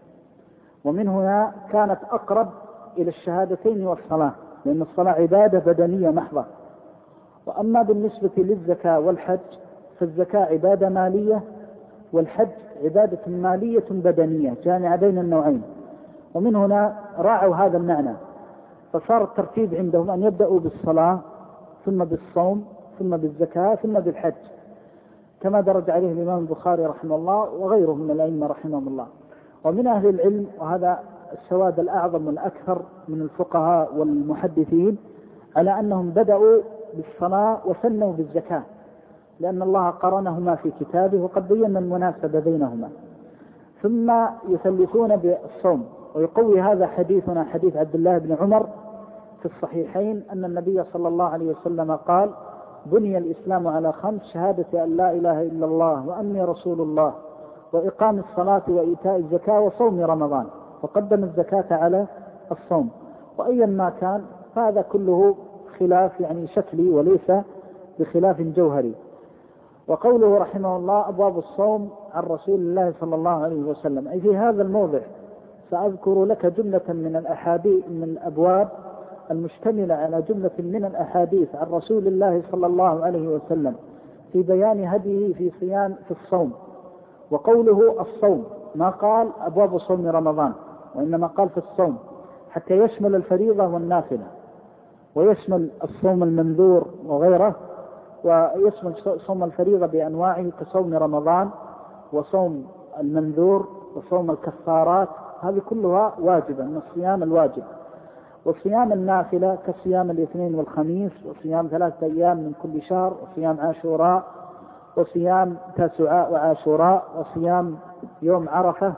ومن هنا كانت أقرب إلى الشهادتين والصلاة، لأن الصلاة عبادة بدنية محضة. وأما بالنسبة للزكاة والحج فالزكاة عبادة مالية، والحج عبادة مالية بدنية جامعة بين النوعين. ومن هنا راعوا هذا المعنى، فصار الترتيب عندهم أن يبدأوا بالصلاة ثم بالصوم ثم بالزكاة ثم بالحج، كما درج عليه الإمام البخاري رحمه الله وغيره من الأئمة رحمهم الله. ومن أهل العلم، وهذا السواد الأعظم والأكثر من الفقهاء والمحدثين، على أنهم بدأوا بالصلاة وثنوا بالزكاة، لأن الله قرنهما في كتابه وقد بينا المناسبة بينهما، ثم يثلثون بالصوم. ويقوي هذا حديثنا حديث عبد الله بن عمر في الصحيحين أن النبي صلى الله عليه وسلم قال: بني الإسلام على 5: شهادة أن لا إله إلا الله وأني رسول الله، وإقام الصلاة وإيتاء الزكاة وصوم رمضان، فقدم الزكاة على الصوم. وأيا ما كان فهذا كله خلاف شكلي وليس بخلاف جوهري. وقوله رحمه الله أبواب الصوم عن رسول الله صلى الله عليه وسلم، أي في هذا الموضع سأذكر لك جملة من الأحاديث من الأبواب المشتملة على جملة من الأحاديث عن رسول الله صلى الله عليه وسلم في بيان هديه في الصوم. وقوله الصوم ما قال أبواب صوم رمضان، وإنما قال في الصوم، حتى يشمل الفريضة والنافلة، ويشمل الصوم المنذور وغيره، ويشمل صوم الفريضة بأنواعه كصوم رمضان وصوم المنذور وصوم الكفارات، هذه كلها واجبة من الصيام الواجب. وصيام النافلة كصيام الاثنين والخميس، وصيام 3 أيام من كل شهر، وصيام عاشوراء، وصيام تاسوعاء وعاشوراء، وصيام يوم عرفة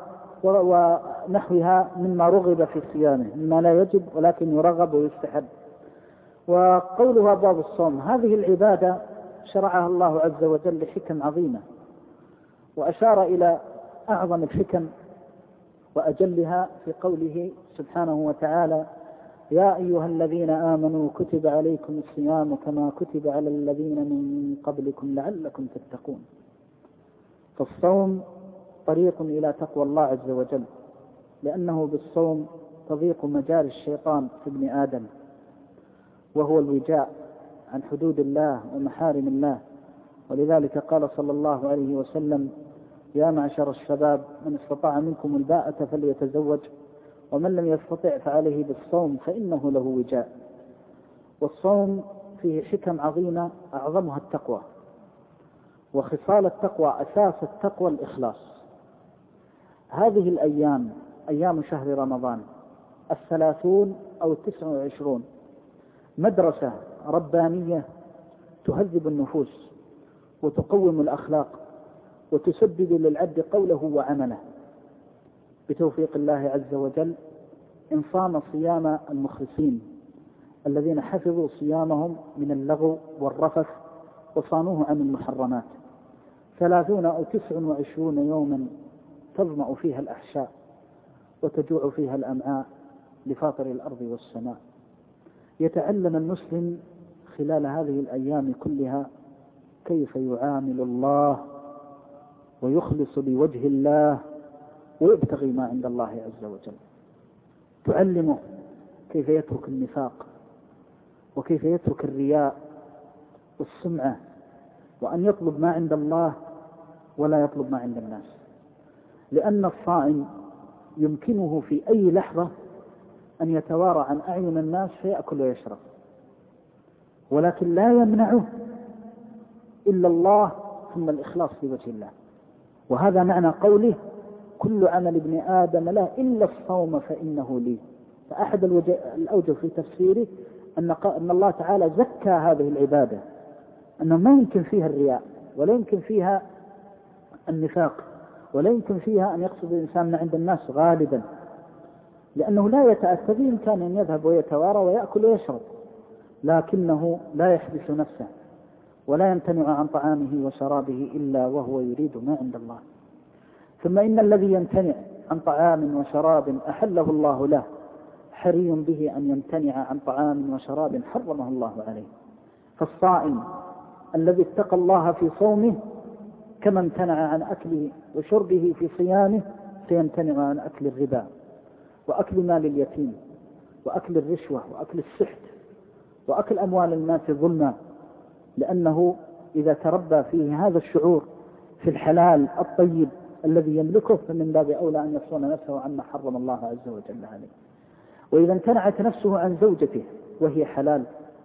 ونحوها مما رغب في صيامه، مما لا يجب ولكن يرغب ويستحب. وقولها باب الصوم، هذه العبادة شرعها الله عز وجل لحكم عظيمة، وأشار إلى أعظم الحكم وأجلها في قوله سبحانه وتعالى: يا أيها الذين آمنوا كتب عليكم الصيام كما كتب على الذين من قبلكم لعلكم تتقون. فالصوم طريق إلى تقوى الله عز وجل، لأنه بالصوم تضيق مجاري الشيطان في ابن آدم، وهو الوجاء عن حدود الله ومحارم الله. ولذلك قال صلى الله عليه وسلم: يا معشر الشباب من استطاع منكم الباءة فليتزوج، ومن لم يستطع فعليه بالصوم فإنه له وجاء. والصوم فيه حكم عظيمة أعظمها التقوى، وخصال التقوى أساس التقوى الإخلاص. هذه الأيام أيام شهر رمضان 30 أو 29 مدرسة ربانية تهذب النفوس وتقوم الأخلاق وتسدد للعبد قوله وعمله بتوفيق الله عز وجل، إن صام صيام المخلصين الذين حفظوا صيامهم من اللغو والرفث وصانوه عن المحرمات. 30 أو 29 يوما تظمأ فيها الأحشاء وتجوع فيها الأمعاء لفاطر الأرض والسماء. يتعلم المسلم خلال هذه الأيام كلها كيف يعامل الله ويخلص لوجه الله ويبتغي ما عند الله عز وجل. تعلمه كيف يترك النفاق، وكيف يترك الرياء والسمعة، وأن يطلب ما عند الله ولا يطلب ما عند الناس. لأن الصائم يمكنه في أي لحظة أن يتوارى عن أعين الناس فيأكل ويشرب، ولكن لا يمنعه إلا الله ثم الإخلاص لوجه الله. وهذا معنى قوله: كل عمل ابن آدم له إلا الصوم فإنه لي. فأحد الأوجه في تفسيره أن الله تعالى زكى هذه العبادة، أنه ما يمكن فيها الرياء، ولا يمكن فيها النفاق، ولا يمكن فيها أن يقصد الإنسان عند الناس غالبا، لأنه لا يتأتى بإمكانه أن يذهب ويتوارى ويأكل ويشرب، لكنه لا يحبس نفسه ولا يمتنع عن طعامه وشرابه إلا وهو يريد ما عند الله. ثم إن الذي يمتنع عن طعام وشراب أحله الله له حري به أن يمتنع عن طعام وشراب حرمه الله عليه. فالصائم الذي اتقى الله في صومه كما امتنع عن أكله وشربه في صيامه سيمتنع عن أكل الربا وأكل مال اليتيم وأكل الرشوة وأكل السحت وأكل أموال الناس ظلما، لأنه إذا تربى فيه هذا الشعور في الحلال الطيب الذي يملكه فمن باب أولى أن يصون نفسه عما حرم الله عز وجل عليه. وإذا امتنعت نفسه عن زوجته وهي حلال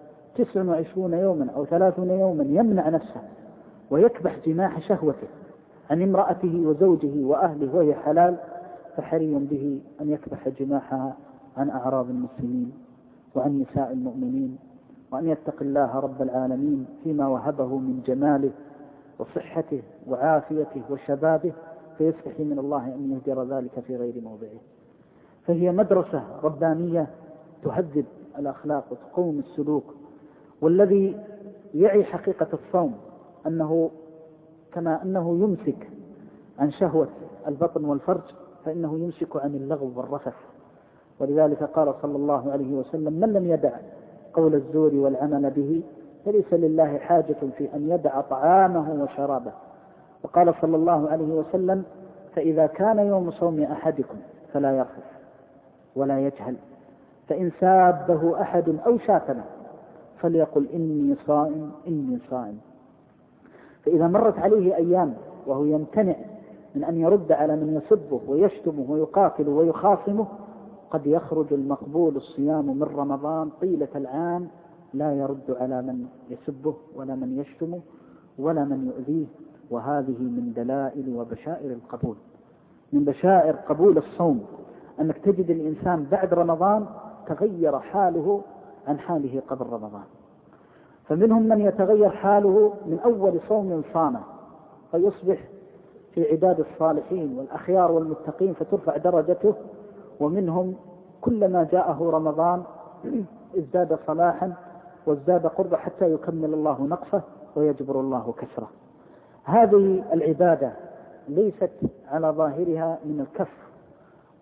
29 يوما أو 30 يوما يمنع نفسه ويكبح جماح شهوته عن امرأته وزوجه وأهله وهي حلال، فحري به أن يكبح جماحها عن أعراض المسلمين وعن نساء المؤمنين، وأن يتقي الله رب العالمين فيما وهبه من جماله وصحته وعافيته وشبابه، فيستحي من الله أن يهدر ذلك في غير موضعه. فهي مدرسة ربانية تهذب الأخلاق وتقوم السلوك. والذي يعي حقيقة الصوم أنه كما أنه يمسك عن شهوة البطن والفرج فإنه يمسك عن اللغو والرفث. ولذلك قال صلى الله عليه وسلم: من لم يدع قول الزور والعمل به فليس لله حاجة في أن يدع طعامه وشرابه. وقال صلى الله عليه وسلم: فإذا كان يوم صوم أحدكم فلا يرفث ولا يجهل، فإن سابه أحد أو شاتمه فليقل إني صائم إني صائم. فإذا مرت عليه أيام وهو يمتنع من أن يرد على من يسبه ويشتمه ويقاتل ويخاصمه، قد يخرج المقبول الصيام من رمضان طيلة العام لا يرد على من يسبه ولا من يشتمه ولا من يؤذيه. وهذه من دلائل وبشائر القبول، من بشائر قبول الصوم أنك تجد الإنسان بعد رمضان تغير حاله عن حاله قبل رمضان. فمنهم من يتغير حاله من أول صوم صامه فيصبح في عداد الصالحين والأخيار والمتقين فترفع درجته، ومنهم كلما جاءه رمضان ازداد صلاحا وازداد قربا حتى يكمل الله نقصه ويجبر الله كسره. هذه العبادة ليست على ظاهرها من الكف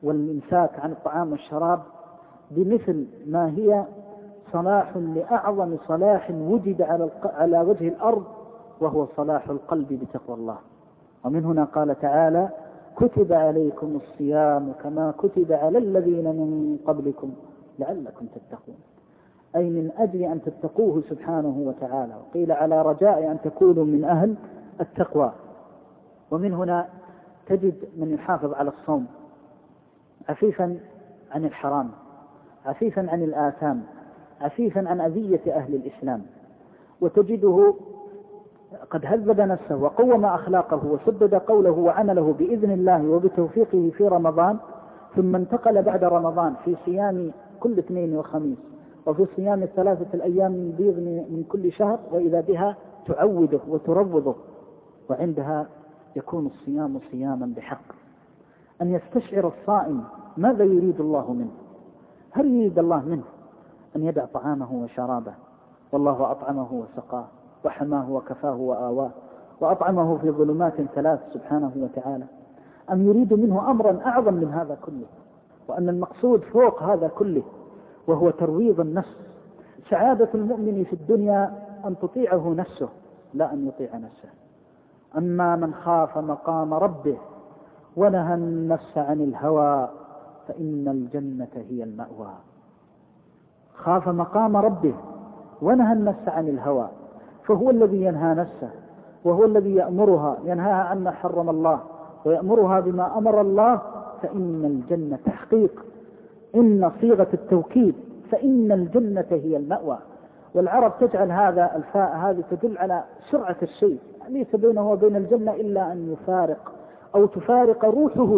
والإمساك عن الطعام والشراب بمثل ما هي صلاح لأعظم صلاح وجد على وجه الأرض، وهو صلاح القلب بتقوى الله. ومن هنا قال تعالى: كتب عليكم الصيام كما كتب على الذين من قبلكم لعلكم تتقون، أي من أجل أن تتقوه سبحانه وتعالى، وقيل على رجاء أن تكونوا من أهل التقوى. ومن هنا تجد من يحافظ على الصوم عفيفا عن الحرام، عفيفا عن الآثام، عفيفا عن أذية أهل الإسلام، وتجده قد هذب نفسه وقوم أخلاقه وسدد قوله وعمله بإذن الله وبتوفيقه في رمضان، ثم انتقل بعد رمضان في صيام كل اثنين وخميس، وفي صيام 3 أيام من بيض من كل شهر، وإذا بها تعوده وتروضه. وعندها يكون الصيام صياما بحق، أن يستشعر الصائم ماذا يريد الله منه. هل يريد الله منه أن يدع طعامه وشرابه، والله أطعمه وسقاه وحماه وكفاه وآواه وأطعمه في ظلمات 3 سبحانه وتعالى، أم يريد منه أمرا أعظم من هذا كله، وأن المقصود فوق هذا كله وهو ترويض النفس. سعادة المؤمن في الدنيا أن تطيعه نفسه لا أن يطيع نفسه. أما من خاف مقام ربه ونهى النفس عن الهوى فإن الجنة هي المأوى. خاف مقام ربه ونهى النفس عن الهوى، فهو الذي ينهى نفسه، وهو الذي يأمرها، ينهاها عما حرم الله ويأمرها بما أمر الله، فإن الجنة تحقيق، إن صيغة التوكيد، فإن الجنة هي المأوى. والعرب تجعل هذا الفاء هذه تدل على سرعة الشيء، ليس بينه وبين الجنة إلا أن يفارق أو تفارق روحه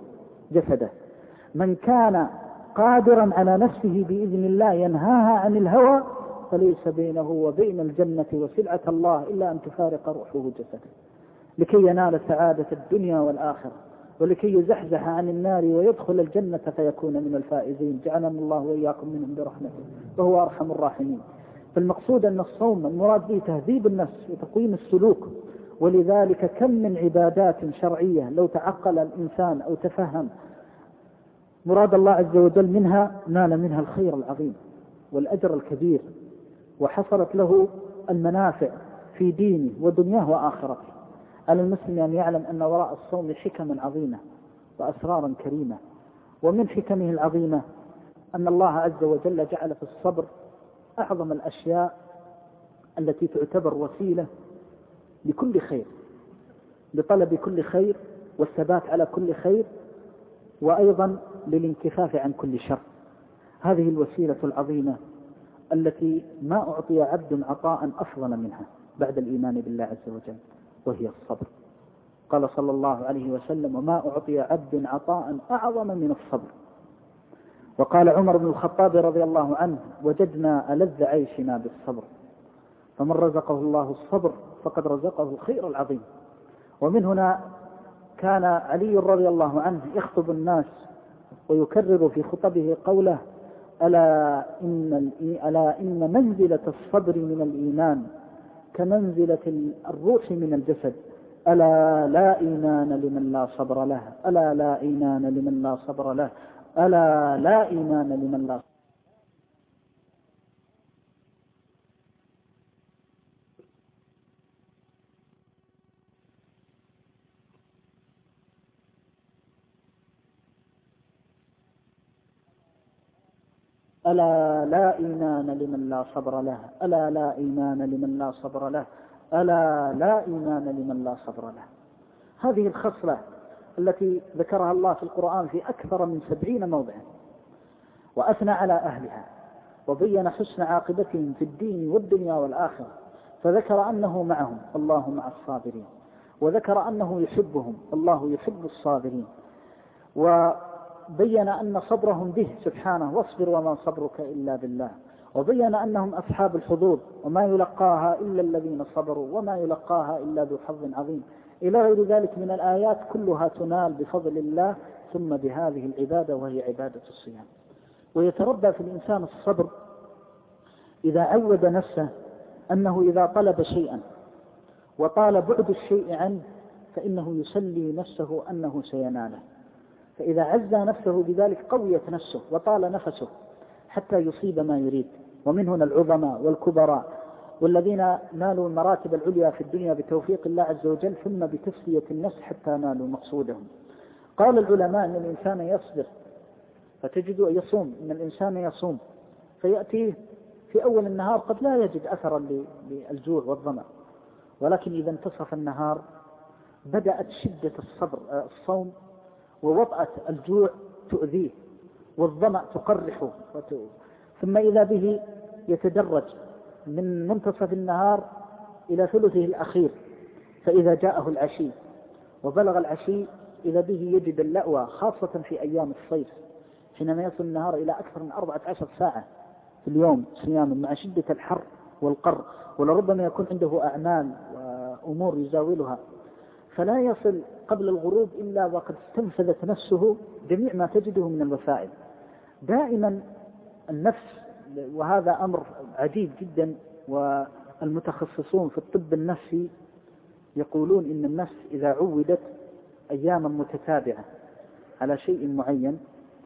جسده. من كان قادرا على نفسه بإذن الله ينهاها عن الهوى، فليس بينه وبين الجنة وسلعة الله إلا أن تفارق روحه جسده، لكي ينال سعادة الدنيا والآخرة، ولكي يزحزح عن النار ويدخل الجنة فيكون من الفائزين. جعلنا الله وإياكم منهم برحمته، وهو أرحم الراحمين. فالمقصود أن الصوم المراد به تهذيب النفس وتقويم السلوك، ولذلك كم من عبادات شرعية لو تعقل الإنسان أو تفهم مراد الله عز وجل منها نال منها الخير العظيم والأجر الكبير، وحصلت له المنافع في دينه ودنياه وآخرته. على المسلم أن يعلم أن وراء الصوم حكما عظيمة وأسرارا كريمة. ومن حكمه العظيمة أن الله عز وجل جعل في الصبر أعظم الأشياء التي تعتبر وسيلة لكل خير، لطلب كل خير والثبات على كل خير، وأيضا للانكفاف عن كل شر. هذه الوسيلة العظيمة التي ما أعطي عبد عطاء أفضل منها بعد الإيمان بالله عز وجل، وهي الصبر. قال صلى الله عليه وسلم: وما أعطي عبد عطاء أعظم من الصبر. وقال عمر بن الخطاب رضي الله عنه: وجدنا ألذ عيشنا بالصبر، فمن رزقه الله الصبر فقد رزقه الخير العظيم. ومن هنا كان علي رضي الله عنه يخطب الناس ويكرر في خطبه قوله: ألا إن منزلة الصبر من الإيمان كمنزلة الروح من الجسد، ألا لا إيمان لمن لا صبر له، ألا لا إيمان لمن لا صبر له، ألا لا إيمان لمن لا صبر له. ألا لا إيمان لمن لا صبر له، ألا لا إيمان لمن لا صبر له، ألا لا إيمان لمن لا صبر له. هذه الخصلة التي ذكرها الله في القرآن في أكثر من 70 موضعا، وأثنى على أهلها وبين حسن عاقبتهم في الدين والدنيا والآخرة، فذكر أنه معهم، الله مع الصابرين، وذكر أنه يحبهم، الله يحب الصابرين، وبين أن صبرهم به سبحانه: واصبر وما صبرك إلا بالله، وبين أنهم أصحاب الحظوظ وما يلقاها إلا الذين صبروا وما يلقاها إلا ذو حظ عظيم، إلى غير ذلك من الآيات كلها تنال بفضل الله، ثم بهذه العبادة وهي عبادة الصيام. ويتربى في الإنسان الصبر إذا عود نفسه أنه إذا طلب شيئا وطال بعد الشيء عنه فإنه يسلي نفسه أنه سيناله، فإذا عزى نفسه بذلك قويت نفسه وطال نفسه حتى يصيب ما يريد. ومن هنا العظماء والكبراء والذين نالوا المراتب العليا في الدنيا بتوفيق الله عز وجل ثم بتسلية النفس حتى نالوا مقصودهم. قال العلماء أن الإنسان يصبر فتجد يصوم، إن الإنسان يصوم فيأتيه في أول النهار قد لا يجد أثرا للجوع والظمأ، ولكن إذا انتصف النهار بدأت شدة الصوم ووطأة الجوع تؤذيه والظمأ تقرحه، ثم إذا به يتدرج من منتصف النهار إلى ثلثه الأخير، فإذا جاءه العشي وبلغ العشي إذا به يجد اللأوى، خاصة في أيام الصيف حينما يصل النهار إلى أكثر من 14 ساعة في اليوم صياما مع شدة الحر والقر، ولربما يكون عنده أعمال وأمور يزاولها، فلا يصل قبل الغروب إلا وقد استنفذت نفسه جميع ما تجده من الوسائل. دائما النفس، وهذا أمر عجيب جدا، والمتخصصون في الطب النفسي يقولون إن النفس إذا عودت أياما متتابعة على شيء معين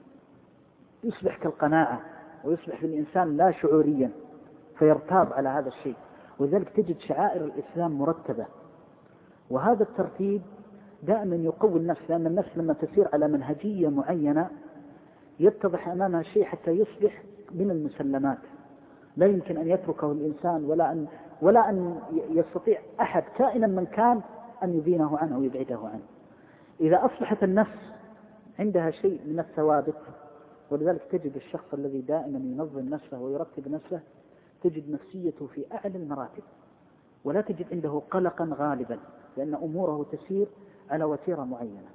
يصبح كالقناعة، ويصبح في الإنسان لا شعوريا فيرتاب على هذا الشيء، وذلك تجد شعائر الإسلام مرتبة، وهذا الترتيب دائما يقوي النفس، لأن النفس لما تسير على منهجية معينة يتضح أمامها الشيء حتى يصبح من المسلمات، لا يمكن أن يتركه الإنسان ولا أن يستطيع أحد كائنا من كان أن يبينه عنه أو يبعده عنه. إذا أصبحت النفس عندها شيء من الثوابت، ولذلك تجد الشخص الذي دائما ينظم نفسه ويرتب نفسه تجد نفسيته في أعلى المراتب، ولا تجد عنده قلقا غالبا، لأن أموره تسير على وتيرة معينة.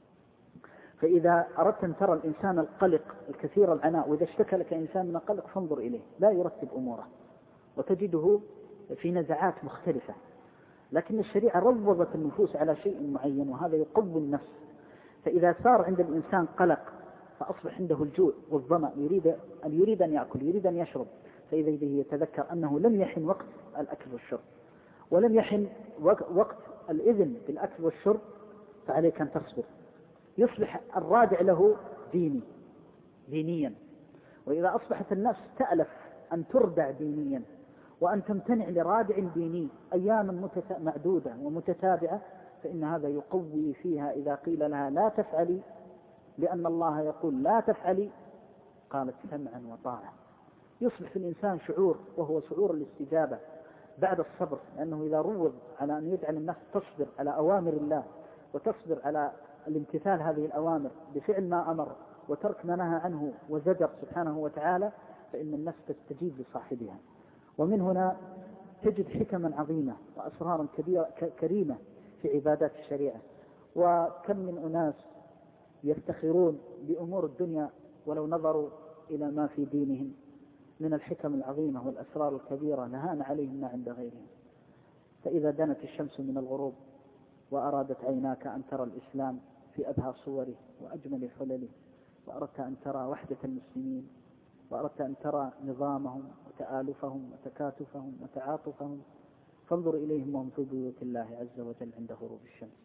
فإذا أردت أن ترى الإنسان القلق الكثير العناء، وإذا اشتكى لك إنسان من القلق فانظر إليه لا يرتب أموره، وتجده في نزعات مختلفة. لكن الشريعة روضت النفوس على شيء معين، وهذا يقوي النفس. فإذا صار عند الإنسان قلق فأصبح عنده الجوع والظمأ، يريد أن يأكل، يريد أن يشرب، فإذا به يتذكر أنه لم يحن وقت الأكل والشرب، ولم يحن وقت الإذن بالأكل والشرب، فعليك أن تصبر. يصبح الرادع له دينيا. وإذا أصبحت النفس تألف أن تردع دينيا وأن تمتنع لرادع ديني أياما معدودة ومتتابعة، فإن هذا يقوي فيها إذا قيل لها لا تفعلي، لأن الله يقول لا تفعلي، قالت سمعا وطاعة. يصبح في الإنسان شعور، وهو شعور الاستجابة بعد الصبر، لأنه إذا روض على أن يجعل النفس تصبر على أوامر الله وتصبر على الامتثال هذه الأوامر بفعل ما أمر وترك ما نهى عنه وزجر سبحانه وتعالى، فإن النفس تستجيب لصاحبها. ومن هنا تجد حكما عظيمة وأسرارا كريمة في عبادات الشريعة. وكم من أناس يفتخرون بأمور الدنيا ولو نظروا إلى ما في دينهم من الحكم العظيمة والأسرار الكبيرة نهان عليهم ما عند غيرهم. فإذا دنت الشمس من الغروب وأرادت عيناك أن ترى الإسلام في أبهى صوره وأجمل حلله، وأردت أن ترى وحدة المسلمين، وأردت أن ترى نظامهم وتآلفهم وتكاتفهم وتعاطفهم، فانظر إليهم وهم في بيوت الله عز وجل عند غروب الشمس،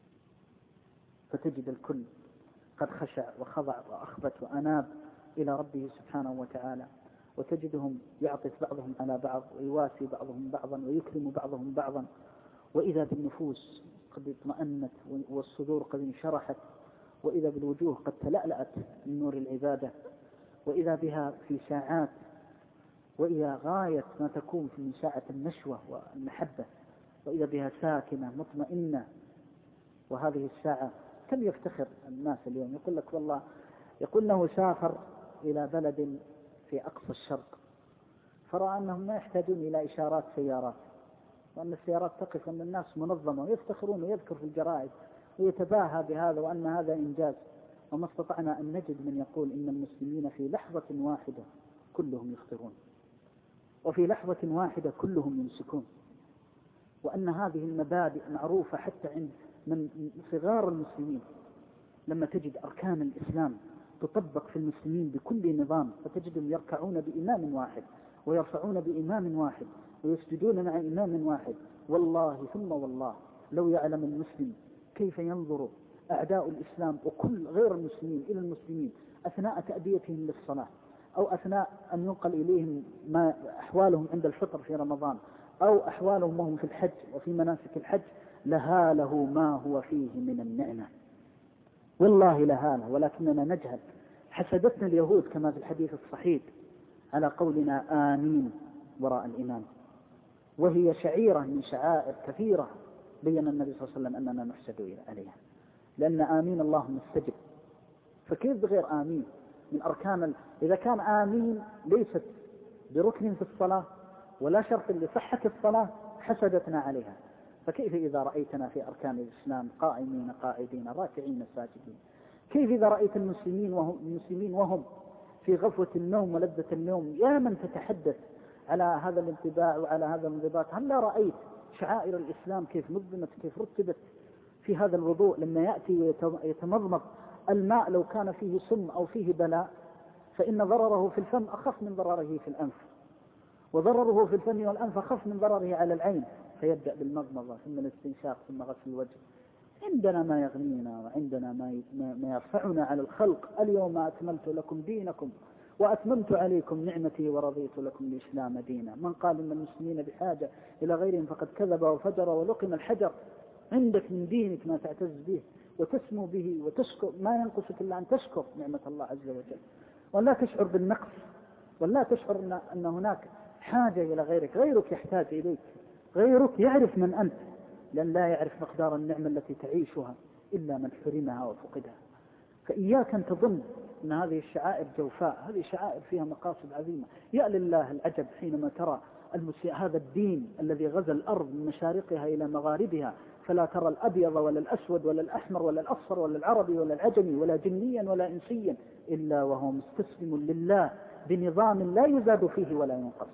فتجد الكل قد خشع وخضع وأخبت وأناب إلى ربه سبحانه وتعالى، وتجدهم يعطف بعضهم على بعض ويواسي بعضهم بعضا ويكرم بعضهم بعضا. وإذا بالنفوس قد اطمأنت والصدور قد انشرحت، وإذا بالوجوه قد تلألأت من نور العبادة، وإذا بها في ساعات، وإذا غاية ما تكون في ساعة النشوة والمحبة، وإذا بها ساكنة مطمئنة. وهذه الساعة كم يفتخر الناس اليوم، يقول لك والله، يقول أنه سافر إلى بلد في أقصى الشرق فرأى أنهم ما يحتاجون إلى إشارات سيارات، وأن السيارات تقف، وأن الناس منظمة، ويفتخرون ويذكر في الجرائد ويتباهى بهذا وأن هذا إنجاز. وما استطعنا أن نجد من يقول إن المسلمين في لحظة واحدة كلهم يخطرون، وفي لحظة واحدة كلهم يمسكون، وأن هذه المبادئ معروفة حتى عند من صغار المسلمين. لما تجد أركان الإسلام تطبق في المسلمين بكل نظام، فتجدهم يركعون بإمام واحد ويرفعون بإمام واحد ويسجدون مع إمام واحد. والله ثم والله لو يعلم المسلم كيف ينظر أعداء الإسلام وكل غير المسلمين إلى المسلمين أثناء تأديتهم للصلاة، أو أثناء أن ينقل إليهم ما أحوالهم عند الفطر في رمضان، أو أحوالهم وهم في الحج وفي مناسك الحج، لهاله ما هو فيه من النعمة، والله لهاله، ولكننا نجهل. حسدتنا اليهود كما في الحديث الصحيح على قولنا آمين وراء الإمام، وهي شعيرة من شعائر كثيرة بين النبي صلى الله عليه وسلم أننا نحسد عليها، لأن آمين اللهم استجب. فكيف بغير آمين من أركان إذا كان آمين ليست بركن في الصلاة ولا شرط لصحة الصلاة حسدتنا عليها، فكيف إذا رأيتنا في أركان الإسلام قائمين قاعدين راكعين ساجدين؟ كيف إذا رأيت المسلمين وهم في غفوة النوم ولذة النوم؟ يا من تتحدث على هذا الانطباع وعلى هذا الانضباط، هل لا رأيت شعائر الإسلام كيف نظمت، كيف رتبت في هذا الوضوء؟ لما يأتي ويتمضمض الماء لو كان فيه سم أو فيه بلاء فإن ضرره في الفم أخف من ضرره في الأنف، وضرره في الفم والأنف أخف من ضرره على العين، فيبدأ بالمضمضة ثم الاستنشاق ثم غسل الوجه. عندنا ما يغنينا وعندنا ما يرفعنا على الخلق. اليوم أكملت لكم دينكم وأتممت عليكم نعمتي ورضيت لكم الإسلام دينا. من قال إن المسلمين بحاجة إلى غيرهم فقد كذب وفجر ولقم الحجر. عندك من دينك ما تعتز به وتسمو به وتشكر، ما ينقصك إلا أن تشكر نعمة الله عز وجل، ولا تشعر بالنقص، ولا تشعر أن هناك حاجة إلى غيرك. غيرك يحتاج إليك، غيرك يعرف من أنت، لأن لا يعرف مقدار النعمة التي تعيشها إلا من حرمها وفقدها. فإياك أن تظن أن هذه الشعائر جوفاء، هذه شعائر فيها مقاصد عظيمة. يا لله العجب حينما ترى هذا الدين الذي غزا الأرض من مشارقها إلى مغاربها، فلا ترى الأبيض ولا الأسود ولا الأحمر ولا الأصفر ولا العربي ولا العجمي ولا جنيا ولا إنسيا إلا وهو مستسلم لله بنظام لا يزاد فيه ولا ينقص.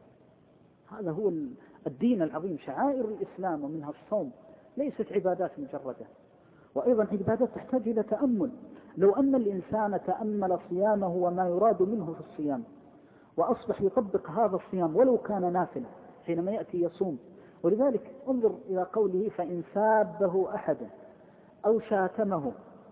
هذا هو الدين العظيم، شعائر الإسلام، ومنها الصوم. ليست عبادات مجردة، وأيضا عبادات تحتاج إلى تأمل. لو أن الإنسان تأمل صيامه وما يراد منه في الصيام وأصبح يطبق هذا الصيام ولو كان نافلة حينما يأتي يصوم. ولذلك انظر إلى قوله فإن سابه أحد أو شاتمه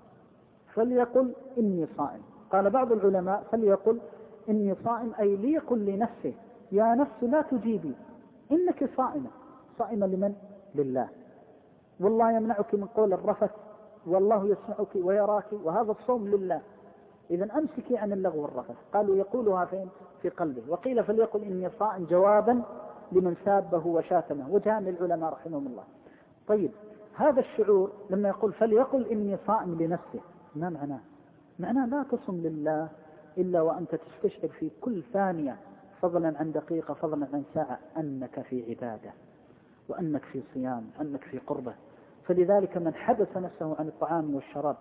فليقل إني صائم. قال بعض العلماء فليقل إني صائم، أي ليقل لنفسه يا نفس لا تجيبي إنك صائمة. صائمة لمن؟ لله. والله يمنعك من قول الرفث، والله يسمعك ويراك، وهذا الصوم لله. إذن أمسكي عن اللغو والرفث. قالوا يقولها فين؟ في قلبه. وقيل فليقل إني صائم جوابا لمن سابه وشاتمه، وجاء للعلماء رحمهم الله. طيب هذا الشعور لما يقول فليقل إني صائم لنفسه، ما معناه؟ معناه لا تصم لله إلا وأنت تستشعر في كل ثانية، فضلا عن دقيقة، فضلا عن ساعة، أنك في عبادة، وأنك في صيام، أنك في قربة. فلذلك من حبس نفسه عن الطعام والشراب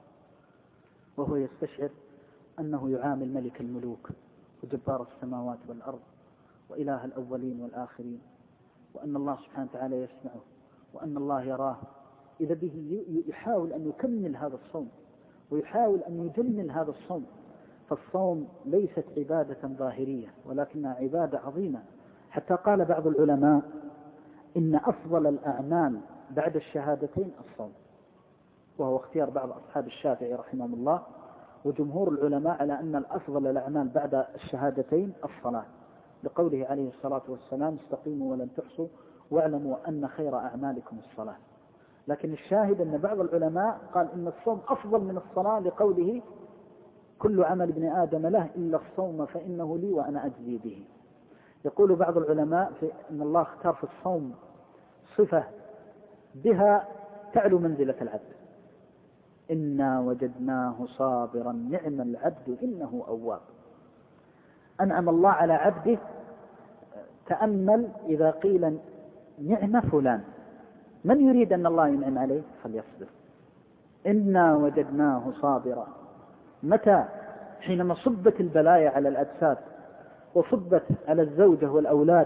وهو يستشعر أنه يعامل ملك الملوك وجبار السماوات والأرض وإله الأولين والآخرين، وأن الله سبحانه وتعالى يسمعه، وأن الله يراه، إذا به يحاول أن يكمل هذا الصوم ويحاول أن يجمل هذا الصوم. فالصوم ليست عبادة ظاهرية ولكنها عبادة عظيمة. حتى قال بعض العلماء إن أفضل الأعمال بعد الشهادتين الصوم، وهو اختيار بعض أصحاب الشافعي رحمهم الله، وجمهور العلماء على أن الأفضل الأعمال بعد الشهادتين الصلاة، لقوله عليه الصلاة والسلام استقيموا ولن تحصوا واعلموا أن خير أعمالكم الصلاة. لكن الشاهد أن بعض العلماء قال إن الصوم أفضل من الصلاة، لقوله كل عمل ابن آدم له إلا الصوم فإنه لي وأنا أجزي به. يقول بعض العلماء أن الله اختار في الصوم صفة بها تعلو منزلة العبد: إنا وجدناه صابرا نعم العبد إنه أواب. أنعم الله على عبده. تأمل إذا قيل نعم فلان، من يريد أن الله ينعم عليه فليصبر. إنا وجدناه صابرا. متى؟ حينما صبت البلايا على الأجساد وصبت على الزوجة والأولاد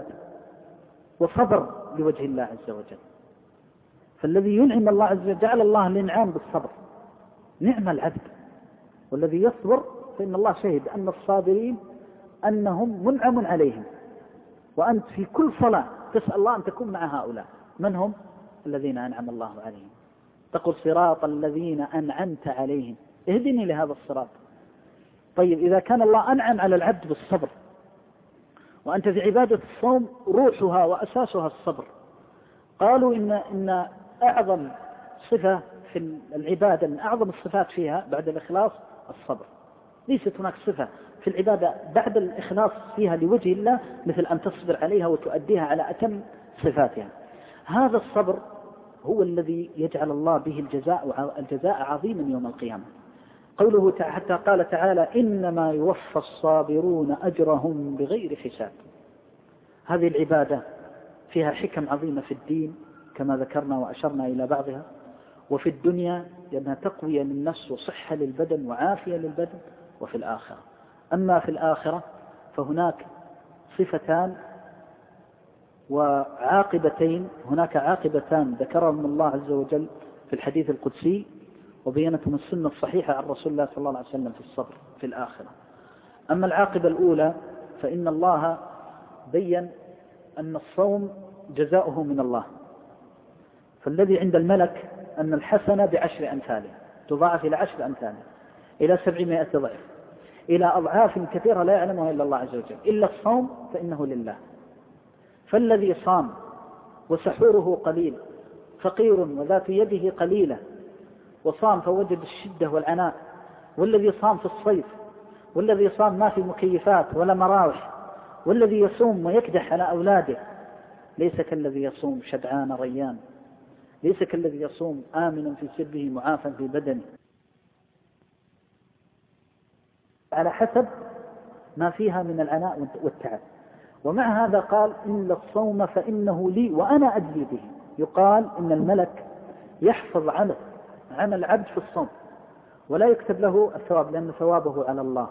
وصبر لوجه الله عز وجل. فالذي ينعم الله عز وجل جعل الله الإنعام بالصبر. نعم العبد. والذي يصبر فإن الله شهد أن الصابرين أنهم منعم عليهم، وأنت في كل صلاة تسأل الله أن تكون مع هؤلاء. من هم؟ الذين أنعم الله عليهم. تقول صراط الذين أنعمت عليهم، اهدني لهذا الصراط. طيب إذا كان الله أنعم على العبد بالصبر، وأنت في عبادة الصوم روحها وأساسها الصبر، قالوا إن أعظم صفة في العبادة، من أعظم الصفات فيها بعد الإخلاص الصبر. ليست هناك صفة في العبادة بعد الإخلاص فيها لوجه الله مثل أن تصبر عليها وتؤديها على أتم صفاتها. هذا الصبر هو الذي يجعل الله به الجزاء عظيما يوم القيامة. قوله حتى قال تعالى إنما يوفى الصابرون أجرهم بغير حساب. هذه العبادة فيها حكم عظيمة في الدين كما ذكرنا وأشرنا إلى بعضها، وفي الدنيا لأنها تقوية للنفس وصحة للبدن وعافية للبدن، وفي الآخرة. أما في الآخرة فهناك صفتان وعاقبتين، هناك عاقبتان ذكرهم الله عز وجل في الحديث القدسي وبينتهم السنة الصحيحة عن رسول الله صلى الله عليه وسلم في الصبر في الآخرة. أما العاقبة الأولى فإن الله بين أن الصوم جزاؤه من الله، فالذي عند الملك أن الحسنة ب10 أمثالها تضاعف إلى 10 أمثالها إلى 700 ضعف، إلى أضعاف كثيرة لا يعلمها إلا الله عز وجل. إلا الصوم فإنه لله. فالذي صام وسحوره قليل، فقير وذات يده قليلة، وصام فوجد الشدة والعناء، والذي صام في الصيف، والذي صام ما في مكيفات ولا مراوح، والذي يصوم ويكدح على أولاده، ليس كالذي يصوم شبعان ريان، ليس كالذي يصوم آمنا في سره معافى في بدنه، على حسب ما فيها من العناء والتعب. ومع هذا قال إن الصوم فإنه لي وأنا أجزي به. يقال إن الملك يحفظ عمل العبد في الصوم ولا يكتب له الثواب لأن ثوابه على الله،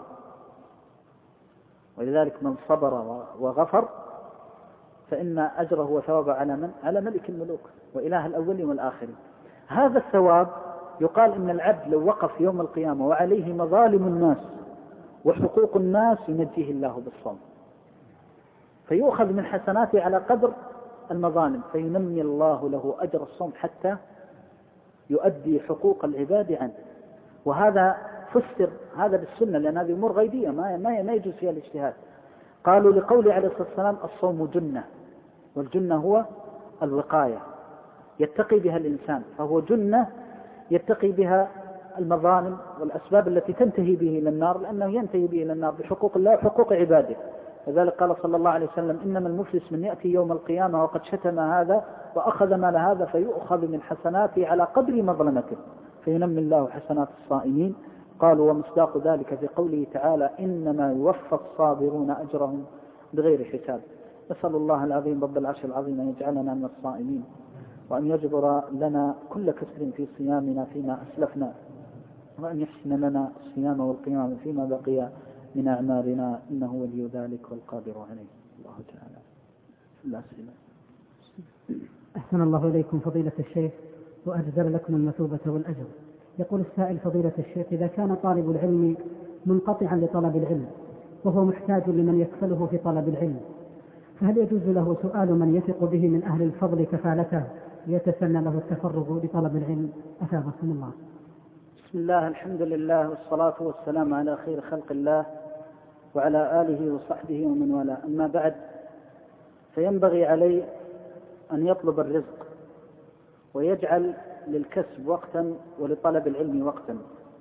ولذلك من صبر وغفر فإن أجره وثوابه على من؟ على ملك الملوك وإله الأولين والآخرين. هذا الثواب يقال إن العبد لو وقف يوم القيامة وعليه مظالم الناس وحقوق الناس ينجيه الله بالصوم، فيؤخذ من حسناته على قدر المظالم، فينمي الله له أجر الصوم حتى يؤدي حقوق العباد عنه. وهذا فسر هذا بالسنة، لأن هذه أمور غيبية ما يجوز فيها الاجتهاد. قالوا لقول عليه الصلاة والسلام الصوم جنة، والجنة هو الوقاية يتقي بها الإنسان، فهو جنة يتقي بها المظالم والأسباب التي تنتهي به إلى النار، لأنه ينتهي به إلى النار بحقوق الله وحقوق عباده. لذلك قال صلى الله عليه وسلم إنما المفلس من يأتي يوم القيامة وقد شتم هذا وأخذ مال هذا فيؤخذ من حسناته على قدر مظلمته فينمي الله حسنات الصائمين. قالوا ومصداق ذلك في قوله تعالى إنما يوفى الصابرون أجرهم بغير حساب. نسأل الله العظيم رب العرش العظيم أن يجعلنا من الصائمين، وأن يجبر لنا كل كسر في صيامنا فيما أسلفنا، وأن يحسن لنا الصيام والقيام فيما بقي من أعمالنا، إنه ولي ذلك والقادر عليه. الله تعالى لا سلام. أحسن الله إليكم فضيلة الشيخ وأجزل لكم المثوبة والأجر. يقول السائل فضيلة الشيخ إذا كان طالب العلم منقطعا لطلب العلم وهو محتاج لمن يكفله في طلب العلم، فهل يجوز له سؤال من يثق به من أهل الفضل كفالته ليتسنى له التفرغ لطلب العلم؟ أثابكم الله. بسم الله الحمد لله والصلاة والسلام على خير خلق الله وعلى آله وصحبه ومن والاه. أما بعد، فينبغي عليه أن يطلب الرزق ويجعل للكسب وقتا ولطلب العلم وقتا،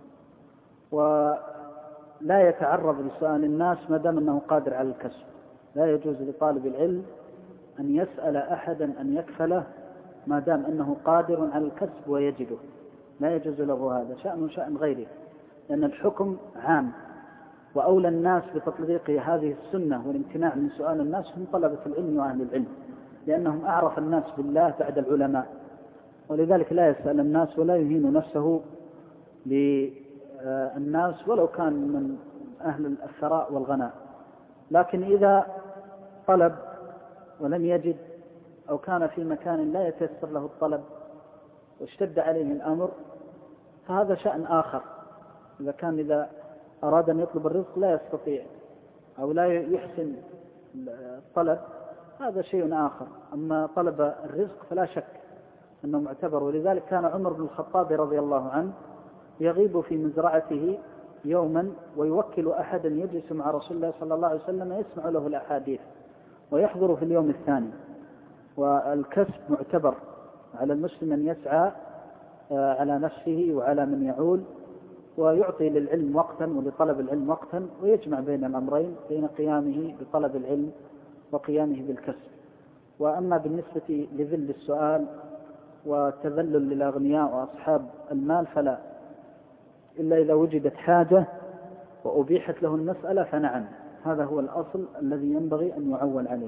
ولا يتعرض لسؤال الناس ما دام أنه قادر على الكسب. لا يجوز لطالب العلم أن يسأل أحدا أن يكفله ما دام أنه قادر على الكسب ويجده، لا يجوز له هذا. شأن غيره، لأن الحكم عام، وأولى الناس بتطبيق هذه السنة والامتناع من سؤال الناس هم طلبة العلم وأهل العلم، لأنهم أعرف الناس بالله بعد العلماء، ولذلك لا يسأل الناس ولا يهين نفسه للناس ولو كان من أهل الثراء والغناء. لكن إذا طلب ولم يجد أو كان في مكان لا يتيسر له الطلب واشتد عليه الأمر فهذا شأن آخر. إذا أراد أن يطلب الرزق لا يستطيع أو لا يحسن الطلب هذا شيء آخر. أما طلب الرزق فلا شك أنه معتبر. ولذلك كان عمر بن الخطاب رضي الله عنه يغيب في مزرعته يوما ويوكل أحدا يجلس مع رسول الله صلى الله عليه وسلم يسمع له الأحاديث ويحضر في اليوم الثاني. والكسب معتبر على المسلم أن يسعى على نفسه وعلى من يعول، ويعطي للعلم وقتا ولطلب العلم وقتا، ويجمع بين الأمرين، بين قيامه بطلب العلم وقيامه بالكسب. وأما بالنسبة لذل السؤال وتذلل للأغنياء وأصحاب المال فلا، إلا إذا وجدت حاجة وأبيحت له المسألة فنعم، هذا هو الأصل الذي ينبغي أن يعول عليه.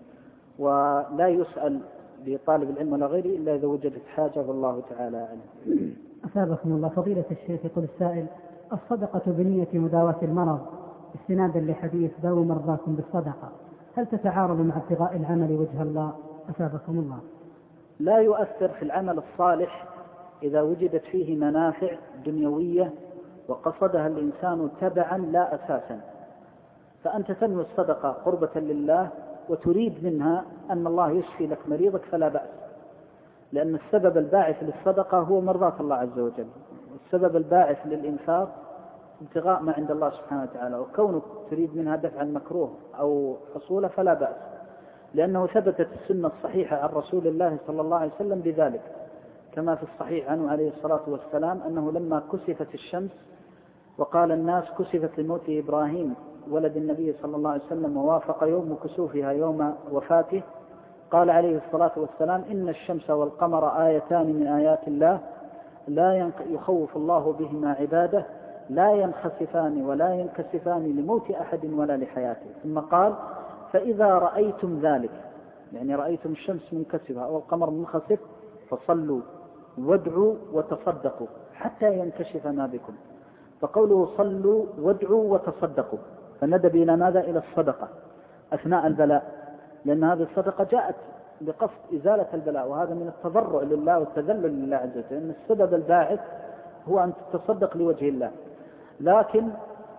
ولا يسأل بطالب العلم ولا غيره إلا إذا وجدت حاجة، والله تعالى أعلم. أثابكم الله. فضيلة الشيخ، يقول السائل: الصدقة بنية مداواة المرض استنادا لحديث داووا مرضاكم بالصدقة، هل تتعارض مع ابتغاء العمل وجه الله؟ أثابكم الله. لا يؤثر في العمل الصالح إذا وجدت فيه منافع دنيوية وقصدها الإنسان تبعا لا أساسا. فأنت تنوي الصدقة قربة لله وتريد منها أن الله يشفي لك مريضك فلا بأس، لأن السبب الباعث للصدقة هو مرضاة الله عز وجل، والسبب الباعث للإنفاق ابتغاء ما عند الله سبحانه وتعالى، وكونك تريد منها دفع المكروه أو حصوله فلا بأس، لأنه ثبتت السنة الصحيحة عن رسول الله صلى الله عليه وسلم بذلك، كما في الصحيح عنه عليه الصلاة والسلام أنه لما كسفت الشمس وقال الناس كسفت لموت إبراهيم ولد النبي صلى الله عليه وسلم ووافق يوم كسوفها يوم وفاته، قال عليه الصلاة والسلام: إن الشمس والقمر آيتان من آيات الله لا يخوف الله بهما عباده، لا ينخسفان ولا ينكسفان لموت أحد ولا لحياته. ثم قال: فإذا رأيتم ذلك، يعني رأيتم الشمس منكسفة أو القمر منخسف، فصلوا وادعوا وتصدقوا حتى ينكشف ما بكم. فقوله صلوا وادعوا وتصدقوا فندب إلى ماذا؟ إلى الصدقة أثناء البلاء، لأن هذه الصدقة جاءت بقصد إزالة البلاء، وهذا من التضرع لله والتذلل لله عز وجل، لأن السبب الباعث هو أن تتصدق لوجه الله. لكن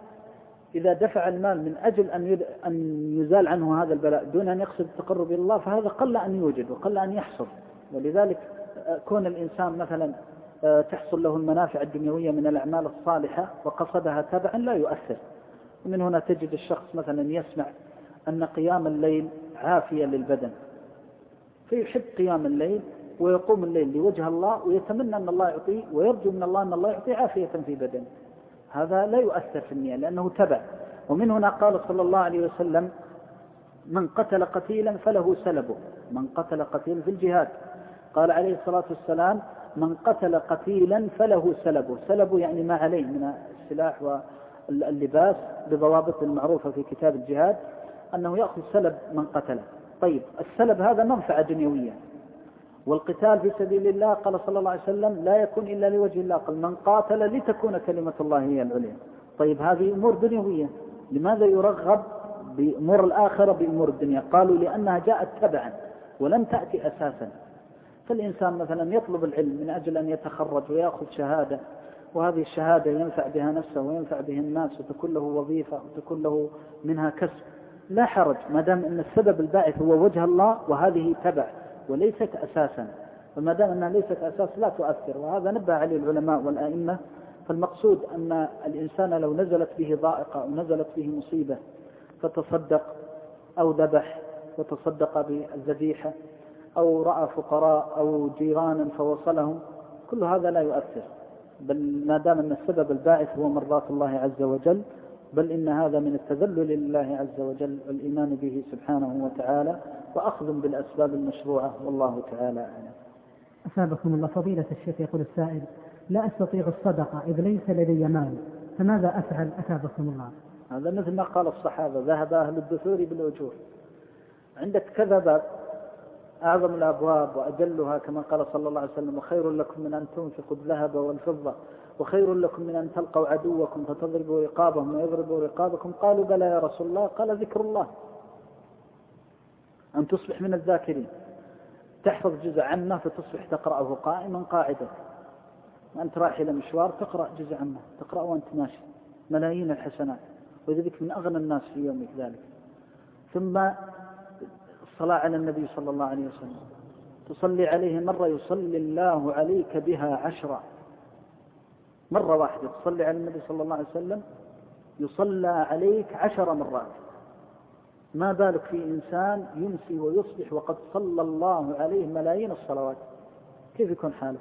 إذا دفع المال من أجل أن يزال عنه هذا البلاء دون أن يقصد التقرب إلى الله، فهذا قل أن يوجد وقل أن يحصل. ولذلك كون الإنسان مثلا تحصل له المنافع الدنيوية من الأعمال الصالحة وقصدها تبعا لا يؤثر. ومن هنا تجد الشخص مثلا يسمع أن قيام الليل عافية للبدن، فيحب قيام الليل ويقوم الليل لوجه الله ويتمنى أن الله يعطيه ويرجو من الله أن الله يعطيه عافية في بدنه، هذا لا يؤثر في النية لأنه تبع. ومن هنا قال صلى الله عليه وسلم: من قتل قتيلا فله سلبه، من قتل قتيلا في الجهاد قال عليه الصلاة والسلام: من قتل قتيلا فله سلبه، سلبه يعني ما عليه من السلاح واللباس بضوابط المعروفة في كتاب الجهاد، أنه يأخذ سلب من قتله. طيب السلب هذا منفعة دنيوية، والقتال في سبيل الله قال صلى الله عليه وسلم: لا يكون إلا لوجه الله، قال: من قاتل لتكون كلمة الله هي العليا. طيب هذه أمور دنيوية، لماذا يرغب بأمور الآخرة بأمور الدنيا؟ قالوا: لأنها جاءت تبعا ولم تأتي أساسا. فالإنسان مثلا يطلب العلم من أجل أن يتخرج ويأخذ شهادة، وهذه الشهادة ينفع بها نفسه وينفع به الناس وتكون له وظيفة وتكون له منها كسب، لا حرج ما دام أن السبب الباعث هو وجه الله وهذه تبع وليست أساسا. وما دام أنها ليست أساس لا تؤثر، وهذا نبه عليه العلماء والآئمة. فالمقصود أن الإنسان لو نزلت به ضائقة أو نزلت به مصيبة فتصدق أو ذبح وتصدق بالذبيحة أو رأى فقراء أو جيرانا فوصلهم، كل هذا لا يؤثر، بل ما دام أن السبب الباعث هو مرضاة الله عز وجل، بل إن هذا من التذلل لله عز وجل والإيمان به سبحانه وتعالى وأخذ بالأسباب المشروعة، والله تعالى أعلم. أثابكم الله. فضيلة الشيخ، يقول السائل: لا أستطيع الصدقة إذ ليس لدي مال، فماذا أفعل؟ أثابكم الله. هذا مثل ما قال الصحابة: ذهب أهل الدثور بالأجور. عندك كذا باب أعظم الأبواب وأجلها كما قال صلى الله عليه وسلم: وخير لكم من أن تنفقوا الذهب والفضة وخير لكم من أن تلقوا عدوكم فتضربوا رقابهم ويضربوا رقابكم. قالوا: بلى يا رسول الله. قال: ذكر الله، أن تصبح من الذاكرين، تحفظ جزء عامة فتصبح تقرأه قائما قاعدة، وأنت رايح إلى مشوار تقرأ جزء عامة تقرأه وأنت ماشي، ملايين الحسنات، وذلك من أغنى الناس في يومك ذلك. ثم الصلاة على النبي صلى الله عليه وسلم، تصلي عليه مرة يصلي الله عليك بها 10. مرة واحدة تصلي على النبي صلى الله عليه وسلم يصلى عليك 10 مرات. ما بالك في إنسان يمسي ويصبح وقد صلى الله عليه ملايين الصلوات، كيف يكون حاله؟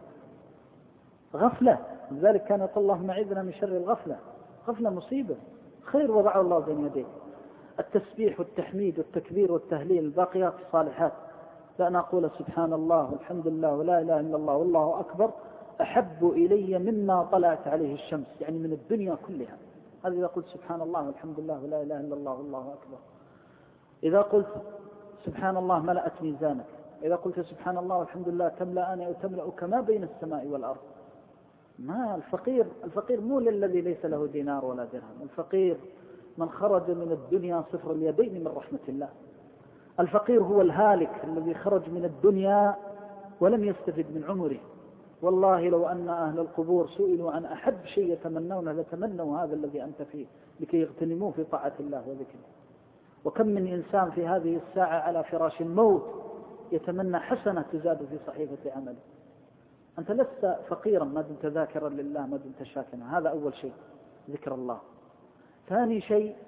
غفلة. لذلك كان يقول اللهم أعذنا من شر الغفلة. غفلة مصيبة، خير وضعه الله بين يديك. التسبيح والتحميد والتكبير والتهليل، الباقيات الصالحات، لأن أقول سبحان الله والحمد لله ولا إله إلا الله والله أكبر أحب إلي مما طلعت عليه الشمس، يعني من الدنيا كلها. هذا إذا قلت سبحان الله والحمد لله ولا إله إلا الله والله أكبر. إذا قلت سبحان الله ملأت ميزانك، إذا قلت سبحان الله والحمد لله تملأني أو تملأ كما بين السماء والأرض. ما الفقير مو للذي ليس له دينار ولا درهم. الفقير من خرج من الدنيا صفر اليدين من رحمة الله. الفقير هو الهالك الذي خرج من الدنيا ولم يستفد من عمره. والله لو أن أهل القبور سئلوا عن أحب شيء يتمنونه لتمنوا هذا الذي أنت فيه لكي يغتنموه في طاعة الله وذكره. وكم من إنسان في هذه الساعة على فراش الموت يتمنى حسنة تزاد في صحيفة عمله. أنت لست فقيرا ما دمت ذاكرا لله، ما دمت شاكرا. هذا أول شيء، ذكر الله. ثاني شيء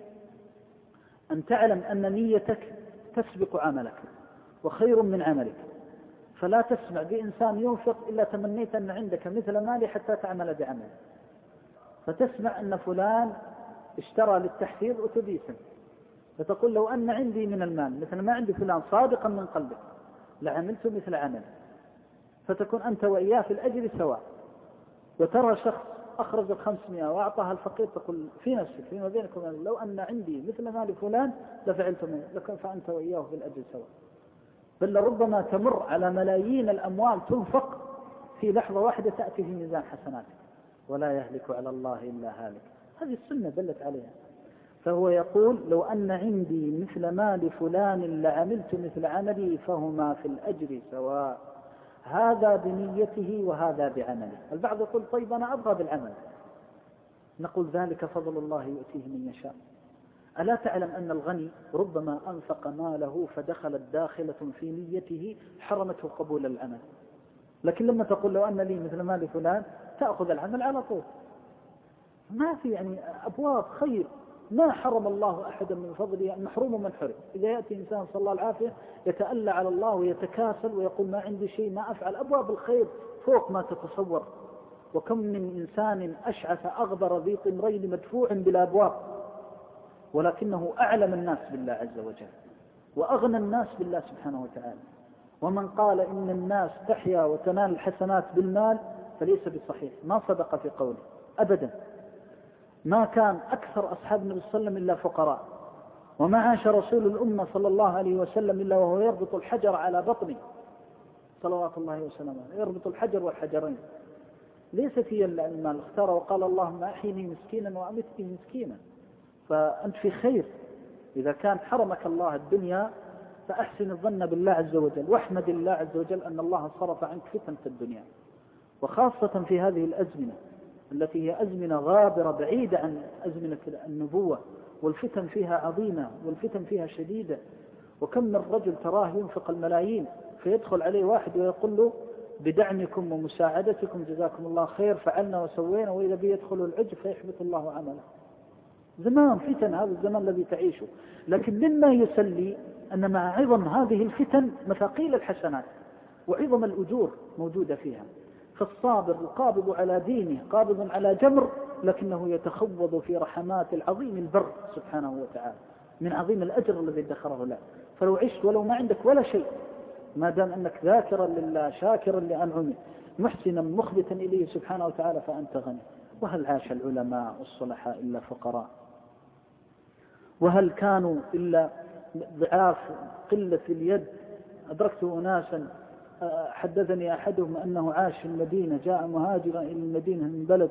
أن تعلم أن نيتك تسبق عملك وخير من عملك. فلا تسمع بإنسان ينفق إلا تمنيت أن عندك مثل مالي حتى تعمل بعمل. فتسمع أن فلان اشترى للتحفيظ أتوبيسا، فتقول لو أن عندي من المال مثل ما عندي فلان صادقا من قلبك لعملت مثل عمل، فتكون أنت وإياه في الأجر سواء. وترى شخص أخرج 500 وأعطاها الفقير، تقول في نفسك فيما بينكم لو أن عندي مثل مال فلان لفعلت منه، لكن فأنت وإياه في الأجر سواء. بل ربما تمر على ملايين الأموال تنفق في لحظة واحدة تأتي في ميزان حسناتك، ولا يهلك على الله إلا هالك. هذه السنة دلت عليها. فهو يقول لو أن عندي مثل مال فلان لعملت مثل عملي فهما في الأجر سواء. هذا بنيته وهذا بعمله. البعض يقول طيب أنا أبغى بالعمل، نقول ذلك فضل الله يؤتيه من يشاء. ألا تعلم أن الغني ربما أنفق ماله فدخلت داخلة في نيته حرمته قبول العمل، لكن لما تقول لو أن لي مثل مال فلان تأخذ العمل على طول. ما في يعني أبواب خير ما حرم الله أحدا من فضله، محروم من حرم. إذا يأتي إنسان صلى الله العافية يتألى على الله ويتكاسل ويقول ما عندي شيء ما أفعل، أبواب الخير فوق ما تتصور. وكم من إنسان أشعث أغبر ذي طمرين مدفوع بلا أبواب، ولكنه أعلم الناس بالله عز وجل وأغنى الناس بالله سبحانه وتعالى. ومن قال إن الناس تحيا وتنال الحسنات بالمال فليس بصحيح، ما صدق في قوله أبدا. ما كان أكثر أصحاب النبي صلى الله عليه وسلم إلا فقراء، وما عاش رسول الأمة صلى الله عليه وسلم إلا وهو يربط الحجر على بطنه صلوات الله وسلامه، يربط الحجر والحجرين. ليست هي المال، اختار وقال اللهم أحيني مسكينا وأمتني مسكينا. فأنت في خير. إذا كان حرمك الله الدنيا فأحسن الظن بالله عز وجل، واحمد الله عز وجل أن الله صرف عنك فتنة الدنيا، وخاصة في هذه الأزمنة التي هي أزمنة غابرة بعيدة عن أزمنة النبوة، والفتن فيها عظيمة والفتن فيها شديدة. وكم من رجل تراه ينفق الملايين فيدخل عليه واحد ويقول له بدعمكم ومساعدتكم جزاكم الله خير فعلنا وسوينا، وإذا بي يدخل العجب فيحبط الله عمله. زمان فتن، هذا الزمان الذي تعيشه. لكن مما يسلي أن مع عظم هذه الفتن مثاقيل الحسنات وعظم الأجور موجودة فيها. فالصابر القابض على دينه قابض على جمر، لكنه يتخوض في رحمات العظيم البر سبحانه وتعالى من عظيم الأجر الذي ادخره له. فلو عشت ولو ما عندك ولا شيء، ما دام أنك ذاكرا لله شاكرا لأنعمه محسنا مخبتا إليه سبحانه وتعالى فأنت غني. وهل عاش العلماء والصلحاء إلا فقراء؟ وهل كانوا إلا ضعاف قلة اليد؟ أدركت أناسا حدثني أحدهم أنه عاش في المدينة، جاء مهاجرا إلى المدينة من بلد،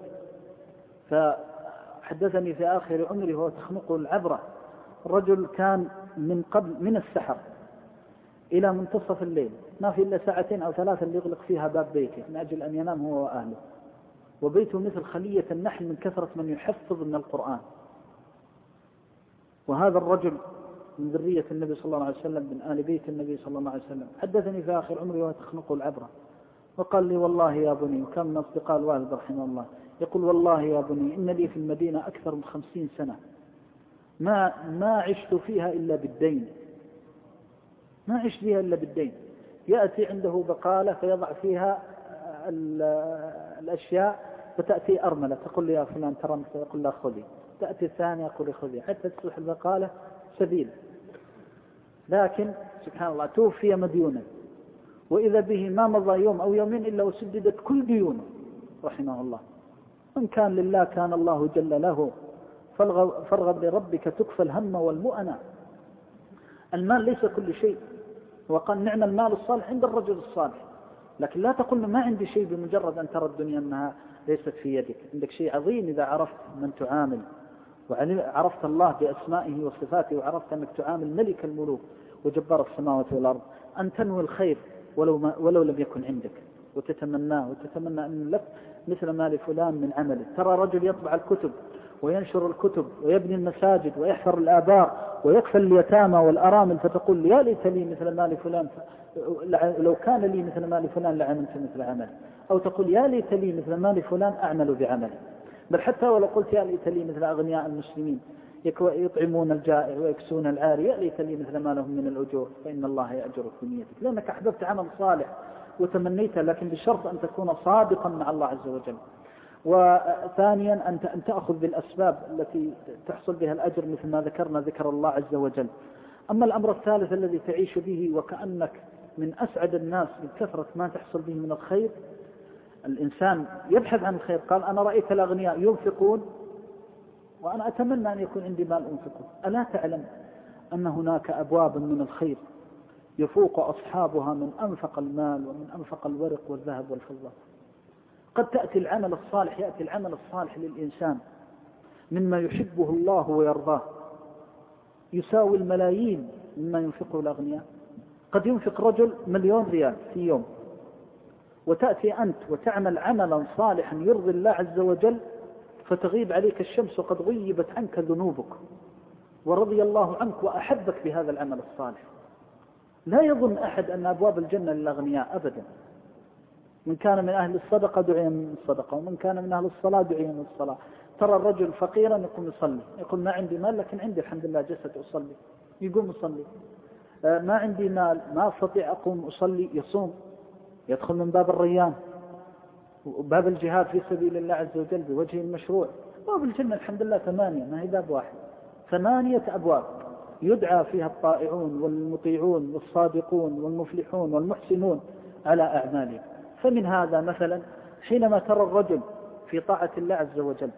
فحدثني في آخر عمره وهو تخنقه العبرة. الرجل كان من قبل من السحر إلى منتصف الليل ما في إلا 2 أو 3 اللي يغلق فيها باب بيته من أجل أن ينام هو وأهله، وبيته مثل خلية النحل من كثرة من يحفظ من القرآن. وهذا الرجل من ذرية النبي صلى الله عليه وسلم من آل بيت النبي صلى الله عليه وسلم، حدثني في آخر عمري وتخنقه العبرة، وقال لي والله يا بني، وكان من أصدقاء الوالد رحمه الله، يقول والله يا بني إن لي في المدينة أكثر من 50 سنة ما عشت فيها إلا بالدين، ما عشت فيها إلا بالدين. يأتي عنده بقالة فيضع فيها الأشياء، فتأتي أرملة تقول لي يا فلان ترى، يقول لا خذي، تأتي الثانية يقول خذي، حتى تصبح البقالة سبيل. لكن سبحان الله توفي مديونا، وإذا به ما مضى يوم أو يومين إلا وسددت كل ديونه رحمه الله. إن كان لله كان الله جل له، فارغب لربك تكفى الهم والمؤنة. المال ليس كل شيء، وقال نعم المال الصالح عند الرجل الصالح، لكن لا تقول ما عندي شيء بمجرد أن ترى الدنيا أنها ليست في يدك. عندك شيء عظيم إذا عرفت من تعامل، وعرفت الله بأسمائه وصفاته، وعرفت أنك تعامل ملك الملوك وجبار السماوات والأرض، أن تنوي الخير ولو لم يكن عندك، وتتمناه، وتتمنى أن لك مثل ما لفلان من عمله. ترى رجل يطبع الكتب وينشر الكتب ويبني المساجد ويحفر الآبار ويكفل اليتامى والأرامل، فتقول يا ليت لي مثل ما لفلان، لو كان لي مثل ما لفلان لعملت مثل عمله، أو تقول يا ليت لي مثل ما لفلان أعمل بعمله. بل حتى ولو قلت يا ليت لي مثل أغنياء المسلمين يطعمون الجائع ويكسون العاري، يا ليت لي مثل ما لهم من الأجور، فإن الله يأجرك بنيتك، لأنك أحببت عمل صالح وتمنيته، لكن بشرط أن تكون صادقا مع الله عز وجل. وثانيا أن تأخذ بالأسباب التي تحصل بها الأجر، مثل ما ذكرنا ذكر الله عز وجل. أما الأمر الثالث الذي تعيش به وكأنك من أسعد الناس بكثرة ما تحصل به من الخير، الإنسان يبحث عن الخير. قال أنا رأيت الأغنياء ينفقون وأنا أتمنى أن يكون عندي مال أنفقه. ألا تعلم أن هناك أبواب من الخير يفوق أصحابها من أنفق المال ومن أنفق الورق والذهب والفضة؟ قد تأتي العمل الصالح، يأتي العمل الصالح للإنسان مما يحبه الله ويرضاه يساوي الملايين مما ينفقه الأغنياء. قد ينفق رجل 1,000,000 ريال في يوم، وتأتي أنت وتعمل عملا صالحا يرضي الله عز وجل، فتغيب عليك الشمس وقد غيبت عنك ذنوبك، ورضي الله عنك وأحبك بهذا العمل الصالح. لا يظن أحد أن أبواب الجنة للأغنياء أبدا. من كان من أهل الصدقة دعي من الصدقة، ومن كان من أهل الصلاة دعي من الصلاة. ترى الرجل فقيرا يقوم يصلي، يقول ما عندي مال لكن عندي الحمد لله جسد أصلي، يقوم يصلي. ما عندي مال ما أستطيع أقوم أصلي، يصوم، يدخل من باب الريان وباب الجهاد في سبيل الله عز وجل بوجه المشروع. باب الجنة الحمد لله 8، ما هي باب واحد، 8 أبواب يدعى فيها الطائعون والمطيعون والصادقون والمفلحون والمحسنون على أعمالهم. فمن هذا مثلا حينما ترى الرجل في طاعة الله عز وجل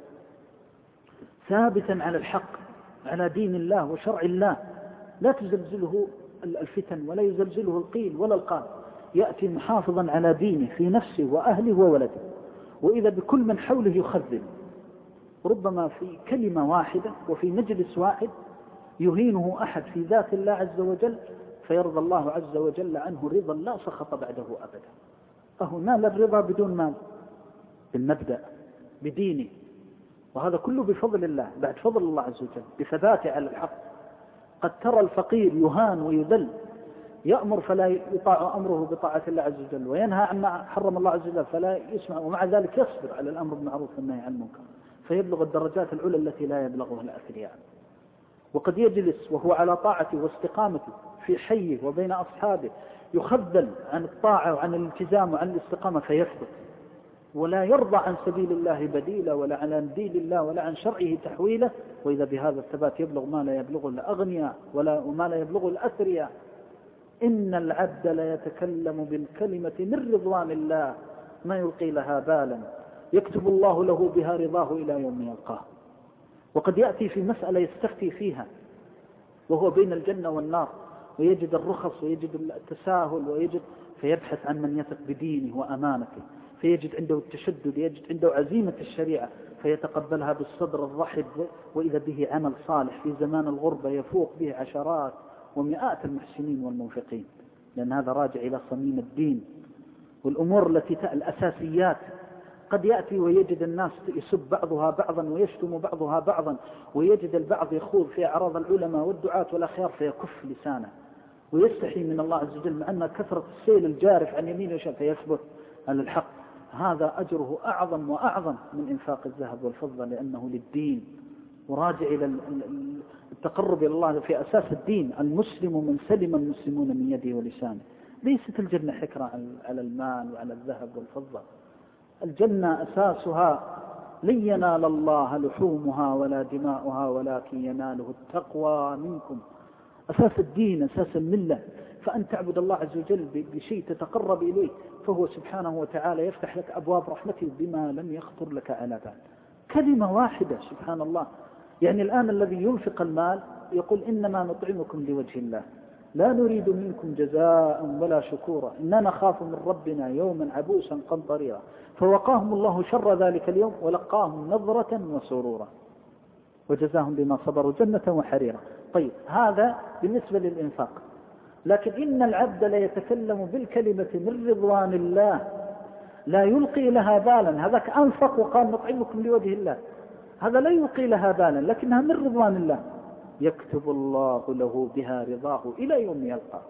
ثابتا على الحق على دين الله وشرع الله، لا تزلزله الفتن ولا يزلزله القيل ولا القال، يأتي محافظا على دينه في نفسه وأهله وولده، وإذا بكل من حوله يخذل، ربما في كلمة واحدة وفي مجلس واحد يهينه أحد في ذات الله عز وجل، فيرضى الله عز وجل عنه رضا لا سخط بعده أبدا. فهو نال الرضا بدون مال، بالمبدأ بدينه، وهذا كله بفضل الله، بعد فضل الله عز وجل بثباته على الحق. قد ترى الفقير يهان ويذل، يأمر فلا يطاع أمره بطاعة الله عز وجل، وينهى عما حرم الله عز وجل فلا يسمع، ومع ذلك يصبر على الأمر بالمعروف والنهي عن المنكر، فيبلغ الدرجات العلى التي لا يبلغها الأثرياء. وقد يجلس وهو على طاعته واستقامته في حيه وبين أصحابه يخذل عن الطاعة وعن الالتزام وعن الاستقامة فيثبت، ولا يرضى عن سبيل الله بديلا، ولا عن دين الله ولا عن شرعه تحويله، وإذا بهذا الثبات يبلغ ما لا يبلغه الأغنياء وما لا يبلغه الأثرياء. إن العبد لا يتكلم بالكلمة من رضوان الله ما يلقي لها بالا، يكتب الله له بها رضاه إلى يوم يلقاه. وقد يأتي في مسألة يستفتي فيها وهو بين الجنة والنار، ويجد الرخص ويجد التساهل فيبحث عن من يثق بدينه وأمانته، فيجد عنده التشدد، يجد عنده عزيمة الشريعة فيتقبلها بالصدر الرحب، وإذا به عمل صالح في زمان الغربة يفوق به عشرات ومئات المحسنين والمنفقين، لأن هذا راجع إلى صميم الدين والأمور التي الأساسيات قد يأتي ويجد الناس يسب بعضها بعضا ويشتم بعضها بعضا، ويجد البعض يخوض في أعراض العلماء والدعاة والأخيار فيكف لسانه ويستحي من الله عز وجل، مع أن كثرة السيل الجارف عن يمين وشمال فيثبت على الحق. هذا أجره أعظم وأعظم من إنفاق الذهب والفضة، لأنه للدين وراجع إلى التقرب إلى الله في أساس الدين. المسلم من سلم المسلمون من يده ولسانه. ليست الجنة حكرة على المال وعلى الذهب والفضة. الجنة أساسها لن ينال الله لحومها ولا دماؤها ولكن يناله التقوى منكم. أساس الدين، أساس الملة. فأن تعبد الله عز وجل بشيء تتقرب إليه، فهو سبحانه وتعالى يفتح لك أبواب رحمته بما لم يخطر لك على بال. كلمة واحدة سبحان الله. يعني الآن الذي ينفق المال يقول إنما نطعمكم لوجه الله لا نريد منكم جزاء ولا شكورا إننا نخاف من ربنا يوما عبوسا قمطريرا، فوقاهم الله شر ذلك اليوم ولقاهم نظرة وسرورا وجزاهم بما صبروا جنة وحريرا. طيب هذا بالنسبة للإنفاق. لكن إن العبد لا يتكلم بالكلمة من رضوان الله لا يلقي لها بالا. هذاك أنفق وقال نطعمكم لوجه الله، هذا لا يلقي لها بالا لكنها من رضوان الله، يكتب الله له بها رضاه إلى يوم يلقاه.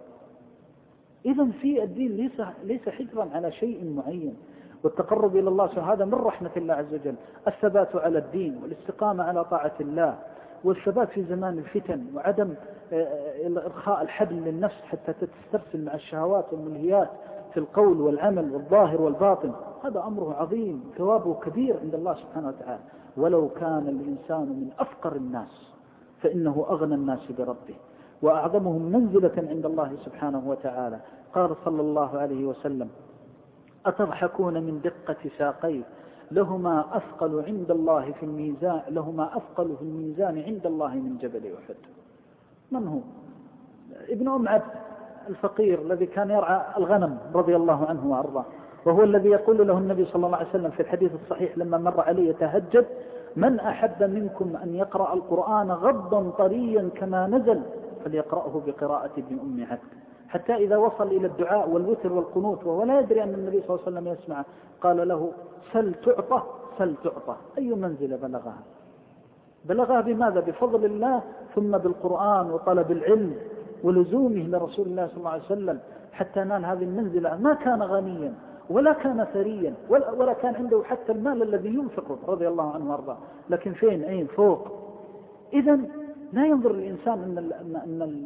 إذن في الدين ليس حجرا على شيء معين، والتقرب إلى الله هذا من رحمة الله عز وجل. الثبات على الدين والاستقامة على طاعة الله، والثبات في زمان الفتن، وعدم إرخاء الحبل للنفس حتى تسترسل مع الشهوات والملهيات في القول والعمل والظاهر والباطن. هذا أمره عظيم، ثوابه كبير عند الله سبحانه وتعالى. ولو كان الإنسان من أفقر الناس فإنه أغنى الناس بربه وأعظمهم منزلة عند الله سبحانه وتعالى. قال صلى الله عليه وسلم: أتضحكون من دقة ساقيه لهما أثقل عند الله في الميزان، لهما أثقل في الميزان عند الله من جبل أحد. من هو؟ ابن أم عبد الفقير الذي كان يرعى الغنم رضي الله عنه وأرضاه، وهو الذي يقول له النبي صلى الله عليه وسلم في الحديث الصحيح لما مر عليه يتهجد: من أحب منكم أن يقرأ القرآن غضا طريا كما نزل فليقرأه بقراءة ابن أم عبد. حتى إذا وصل إلى الدعاء والوتر والقنوت وهو لا يدري أن النبي صلى الله عليه وسلم يسمع، قال له: سل تعطى سل تعطى. أي منزلة بلغها؟ بلغها بماذا؟ بفضل الله، ثم بالقرآن وطلب العلم ولزومه لرسول الله صلى الله عليه وسلم حتى نال هذه المنزلة. ما كان غنيا ولا كان ثريا ولا كان عنده حتى المال الذي ينفقه رضي الله عنه وارضاه، لكن فين؟ أين؟ فوق. إذن لا ينظر الإنسان أن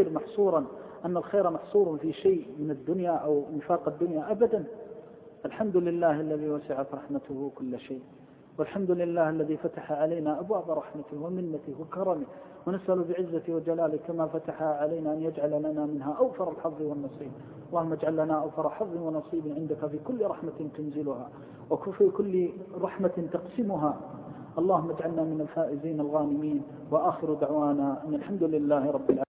الخير محصور في شيء من الدنيا أو انفاق الدنيا أبدا. الحمد لله الذي وسعت رحمته كل شيء، والحمد لله الذي فتح علينا أبواب رحمته ومنته وكرمه، ونسأل بعزته وجلاله كما فتح علينا أن يجعل لنا منها أوفر الحظ والنصيب. اللهم اجعل لنا أوفر حظ ونصيب عندك في كل رحمة تنزلها وفي كل رحمة تقسمها. اللهم اجعلنا من الفائزين الغانمين، وآخر دعوانا أن الحمد لله رب العالمين.